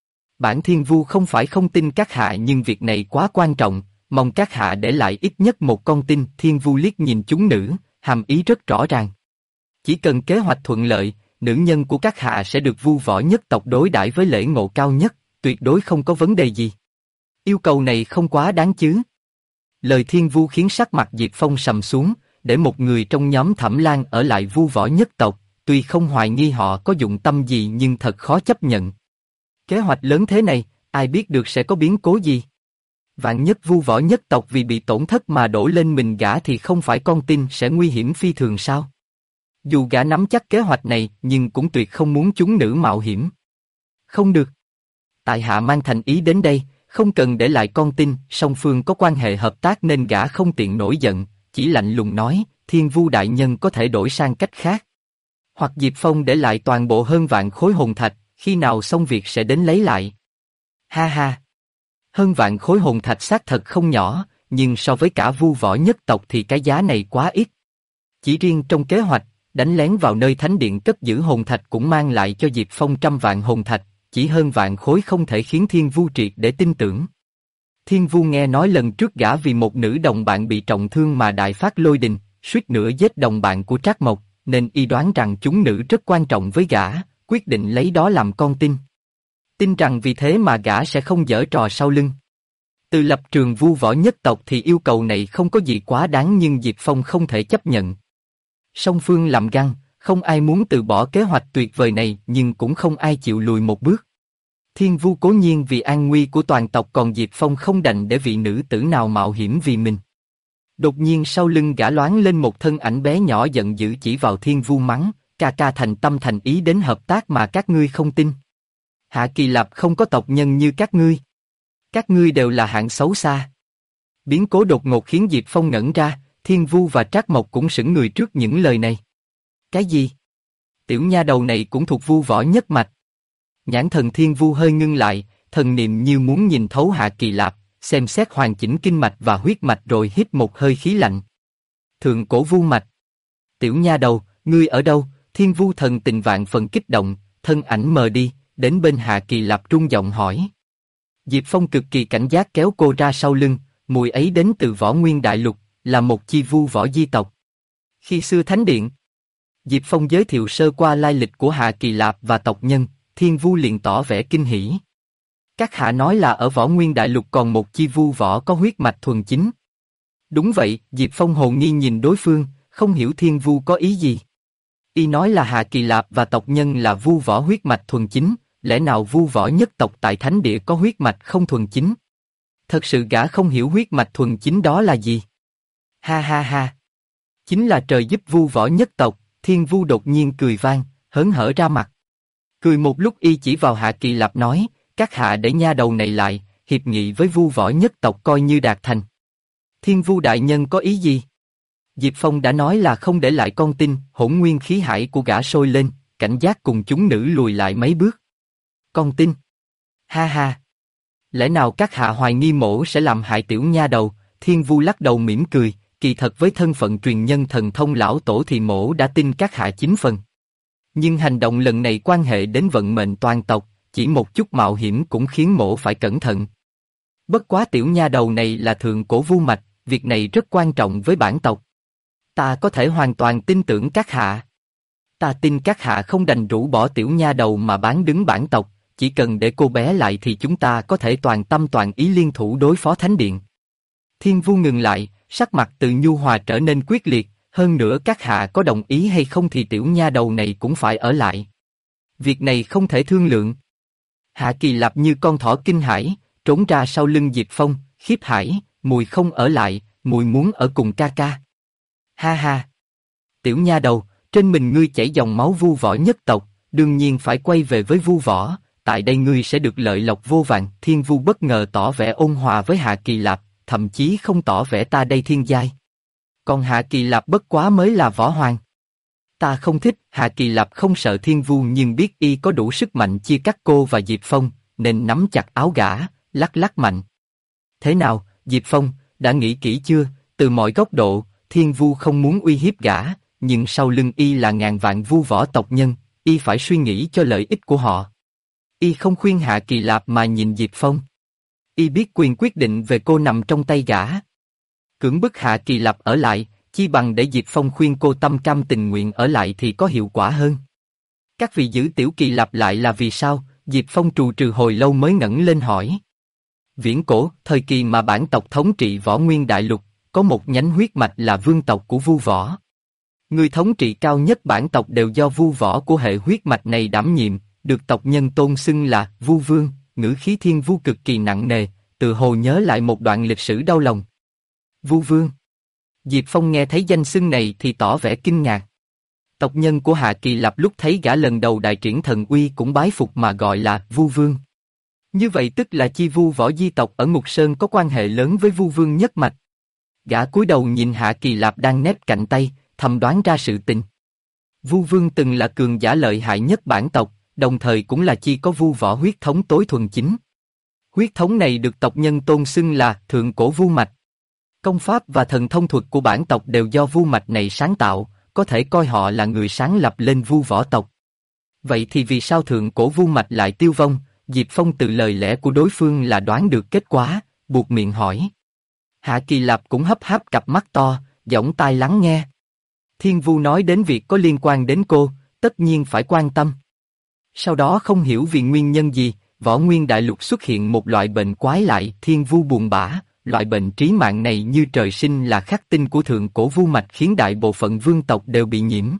Bản Thiên Vu không phải không tin các hạ nhưng việc này quá quan trọng, mong các hạ để lại ít nhất một con tin. Thiên Vu liếc nhìn chúng nữ, hàm ý rất rõ ràng. Chỉ cần kế hoạch thuận lợi, nữ nhân của các hạ sẽ được Vu Võ nhất tộc đối đãi với lễ ngộ cao nhất, tuyệt đối không có vấn đề gì. Yêu cầu này không quá đáng chứ? Lời Thiên Vu khiến sắc mặt Diệp Phong sầm xuống, để một người trong nhóm Thẩm Lan ở lại Vu Võ nhất tộc, tuy không hoài nghi họ có dụng tâm gì nhưng thật khó chấp nhận. Kế hoạch lớn thế này, ai biết được sẽ có biến cố gì? Vạn nhất Vu Võ nhất tộc vì bị tổn thất mà đổ lên mình gã thì không phải con tin sẽ nguy hiểm phi thường sao? Dù gã nắm chắc kế hoạch này nhưng cũng tuyệt không muốn chúng nữ mạo hiểm. Không được. Tại hạ mang thành ý đến đây, không cần để lại con tin, song phương có quan hệ hợp tác nên gã không tiện nổi giận, chỉ lạnh lùng nói, Thiên Vu đại nhân có thể đổi sang cách khác. Hoặc Diệp Phong để lại toàn bộ hơn vạn khối hồn thạch, khi nào xong việc sẽ đến lấy lại. Ha ha. Hơn vạn khối hồn thạch xác thật không nhỏ, nhưng so với cả Vu Võ nhất tộc thì cái giá này quá ít. Chỉ riêng trong kế hoạch, đánh lén vào nơi Thánh Điện cất giữ hồn thạch cũng mang lại cho Diệp Phong 100 vạn hồn thạch, chỉ hơn vạn khối không thể khiến Thiên Vu triệt để tin tưởng. Thiên Vu nghe nói lần trước gã vì một nữ đồng bạn bị trọng thương mà đại phát lôi đình, suýt nữa giết đồng bạn của Trác Mộc, nên y đoán rằng chúng nữ rất quan trọng với gã, quyết định lấy đó làm con tin. Tin rằng vì thế mà gã sẽ không giở trò sau lưng. Từ lập trường Vu Võ nhất tộc thì yêu cầu này không có gì quá đáng nhưng Diệp Phong không thể chấp nhận. Song phương làm găng, không ai muốn từ bỏ kế hoạch tuyệt vời này nhưng cũng không ai chịu lùi một bước. Thiên Vu cố nhiên vì an nguy của toàn tộc còn Diệp Phong không đành để vị nữ tử nào mạo hiểm vì mình. Đột nhiên sau lưng gã loáng lên một thân ảnh bé nhỏ giận dữ chỉ vào Thiên Vu mắng, ca ca thành tâm thành ý đến hợp tác mà các ngươi không tin. Hạ Kỳ Lạp không có tộc nhân như các ngươi. Các ngươi đều là hạng xấu xa. Biến cố đột ngột khiến Diệp Phong ngẩn ra, Thiên Vu và Trác Mộc cũng sững người trước những lời này. Cái gì? Tiểu nha đầu này cũng thuộc Vu Võ nhất mạch. Nhãn thần Thiên Vu hơi ngưng lại, thần niệm như muốn nhìn thấu Hạ Kỳ Lạp, xem xét hoàn chỉnh kinh mạch và huyết mạch rồi hít một hơi khí lạnh. Thượng cổ Vu mạch. Tiểu nha đầu, ngươi ở đâu? Thiên Vu thần tình vạn phần kích động, thân ảnh mờ đi, đến bên Hạ Kỳ Lạp rung giọng hỏi. Diệp Phong cực kỳ cảnh giác kéo cô ra sau lưng, mùi ấy đến từ Võ Nguyên Đại Lục, là một chi vu võ di tộc. Khi xưa Thánh Điện, Diệp Phong giới thiệu sơ qua lai lịch của Hạ Kỳ Lạp và tộc nhân, Thiên Vu liền tỏ vẻ kinh hỉ. Các hạ nói là ở Võ Nguyên Đại Lục còn một chi vu võ có huyết mạch thuần chính. Đúng vậy, Diệp Phong hồ nghi nhìn đối phương, không hiểu Thiên Vu có ý gì. Y nói là Hạ Kỳ Lạp và tộc nhân là vu võ huyết mạch thuần chính, lẽ nào vu võ nhất tộc tại Thánh Địa có huyết mạch không thuần chính? Thật sự gã không hiểu huyết mạch thuần chính đó là gì. Ha ha ha. Chính là trời giúp vu võ nhất tộc. Thiên Vu đột nhiên cười vang, hớn hở ra mặt. Cười một lúc y chỉ vào Hạ Kỳ Lạp nói, các hạ để nha đầu này lại, hiệp nghị với vu võ nhất tộc coi như đạt thành. Thiên Vu đại nhân có ý gì? Diệp Phong đã nói là không để lại con tin, hỗn nguyên khí hải của gã sôi lên, cảnh giác cùng chúng nữ lùi lại mấy bước. Con tin? Ha ha. Lẽ nào các hạ hoài nghi mổ sẽ làm hại tiểu nha đầu? Thiên Vu lắc đầu mỉm cười, kỳ thật với thân phận truyền nhân thần thông lão tổ thì mổ đã tin các hạ 9 phần. Nhưng hành động lần này quan hệ đến vận mệnh toàn tộc, chỉ một chút mạo hiểm cũng khiến mổ phải cẩn thận. Bất quá tiểu nha đầu này là thượng cổ vu mạch, việc này rất quan trọng với bản tộc. Ta có thể hoàn toàn tin tưởng các hạ. Ta tin các hạ không đành rũ bỏ tiểu nha đầu mà bán đứng bản tộc, chỉ cần để cô bé lại thì chúng ta có thể toàn tâm toàn ý liên thủ đối phó Thánh Điện. Thiên Vu ngừng lại, sắc mặt từ nhu hòa trở nên quyết liệt, hơn nữa các hạ có đồng ý hay không thì tiểu nha đầu này cũng phải ở lại. Việc này không thể thương lượng. Hạ Kỳ Lạp như con thỏ kinh hãi, trốn ra sau lưng Diệp Phong, khiếp hải, mùi không ở lại, mùi muốn ở cùng ca ca. Ha ha. Tiểu nha đầu, trên mình ngươi chảy dòng máu vu võ nhất tộc, đương nhiên phải quay về với vu võ, tại đây ngươi sẽ được lợi lộc vô vàn. Thiên Vu bất ngờ tỏ vẻ ôn hòa với Hạ Kỳ Lạp, thậm chí không tỏ vẻ ta đây thiên giai. Còn Hạ Kỳ Lạp bất quá mới là võ hoàng. Ta không thích. Hạ Kỳ Lạp không sợ Thiên Vu nhưng biết y có đủ sức mạnh chia cắt cô và Diệp Phong, nên nắm chặt áo gã, lắc lắc mạnh. Thế nào, Diệp Phong, đã nghĩ kỹ chưa? Từ mọi góc độ, Thiên Vu không muốn uy hiếp gã, nhưng sau lưng y là ngàn vạn vu võ tộc nhân, y phải suy nghĩ cho lợi ích của họ. Y không khuyên Hạ Kỳ Lạp mà nhìn Diệp Phong. Y biết quyền quyết định về cô nằm trong tay gã. Cưỡng bức Hạ Kỳ Lạp ở lại, chi bằng để Diệp Phong khuyên cô tâm cam tình nguyện ở lại thì có hiệu quả hơn. Các vị giữ tiểu Kỳ Lạp lại là vì sao? Diệp Phong trù trừ hồi lâu mới ngẩng lên hỏi. Viễn cổ, thời kỳ mà bản tộc thống trị Võ Nguyên Đại Lục, có một nhánh huyết mạch là vương tộc của vu võ. Người thống trị cao nhất bản tộc đều do vu võ của hệ huyết mạch này đảm nhiệm, được tộc nhân tôn xưng là Vu Vương. Ngữ khí Thiên Vu cực kỳ nặng nề, tự hồ nhớ lại một đoạn lịch sử đau lòng. Vu Vương. Diệp Phong nghe thấy danh xưng này thì tỏ vẻ kinh ngạc. Tộc nhân của Hạ Kỳ Lạp lúc thấy gã lần đầu đại triển thần uy cũng bái phục mà gọi là Vu Vương. Như vậy tức là chi vu võ di tộc ở Ngục Sơn có quan hệ lớn với Vu Vương nhất mạch. Gã cúi đầu nhìn Hạ Kỳ Lạp đang nép cạnh tay, thầm đoán ra sự tình. Vu Vương từng là cường giả lợi hại nhất bản tộc, đồng thời cũng là chi có vu võ huyết thống tối thuần chính. Huyết thống này được tộc nhân tôn xưng là thượng cổ vu mạch. Công pháp và thần thông thuật của bản tộc đều do vu mạch này sáng tạo, có thể coi họ là người sáng lập lên vu võ tộc. Vậy thì vì sao thượng cổ vu mạch lại tiêu vong? Diệp Phong từ lời lẽ của đối phương là đoán được kết quả, buộc miệng hỏi. Hạ Kỳ Lạp cũng hấp háp cặp mắt to, giọng tai lắng nghe. Thiên Vu nói đến việc có liên quan đến cô, tất nhiên phải quan tâm. Sau đó không hiểu vì nguyên nhân gì, Võ Nguyên Đại Lục xuất hiện một loại bệnh quái lạ. Thiên Vu buồn bã, loại bệnh trí mạng này như trời sinh là khắc tinh của thượng cổ vu mạch khiến đại bộ phận vương tộc đều bị nhiễm.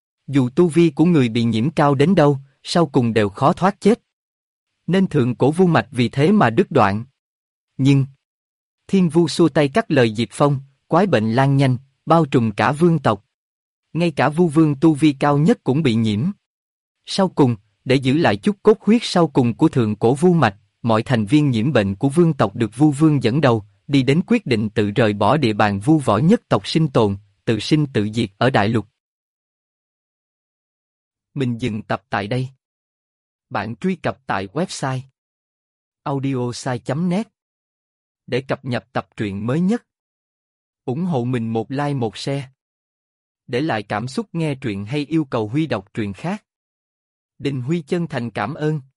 Dù tu vi của người bị nhiễm cao đến đâu, sau cùng đều khó thoát chết. Nên thượng cổ vu mạch vì thế mà đứt đoạn. Nhưng Thiên Vu xua tay cắt lời Diệp Phong, quái bệnh lan nhanh, bao trùm cả vương tộc. Ngay cả Vu Vương tu vi cao nhất cũng bị nhiễm. Sau cùng, để giữ lại chút cốt huyết sau cùng của thượng cổ Vu mạch, mọi thành viên nhiễm bệnh của vương tộc được Vu Vương dẫn đầu, đi đến quyết định tự rời bỏ địa bàn Vu võ nhất tộc sinh tồn, tự sinh tự diệt ở đại lục. Mình dừng tập tại đây. Bạn truy cập tại website audiosai.net để cập nhật tập truyện mới nhất. Ủng hộ mình một like một share. Để lại cảm xúc nghe truyện hay yêu cầu Huy đọc truyện khác. Đình Huy chân thành cảm ơn.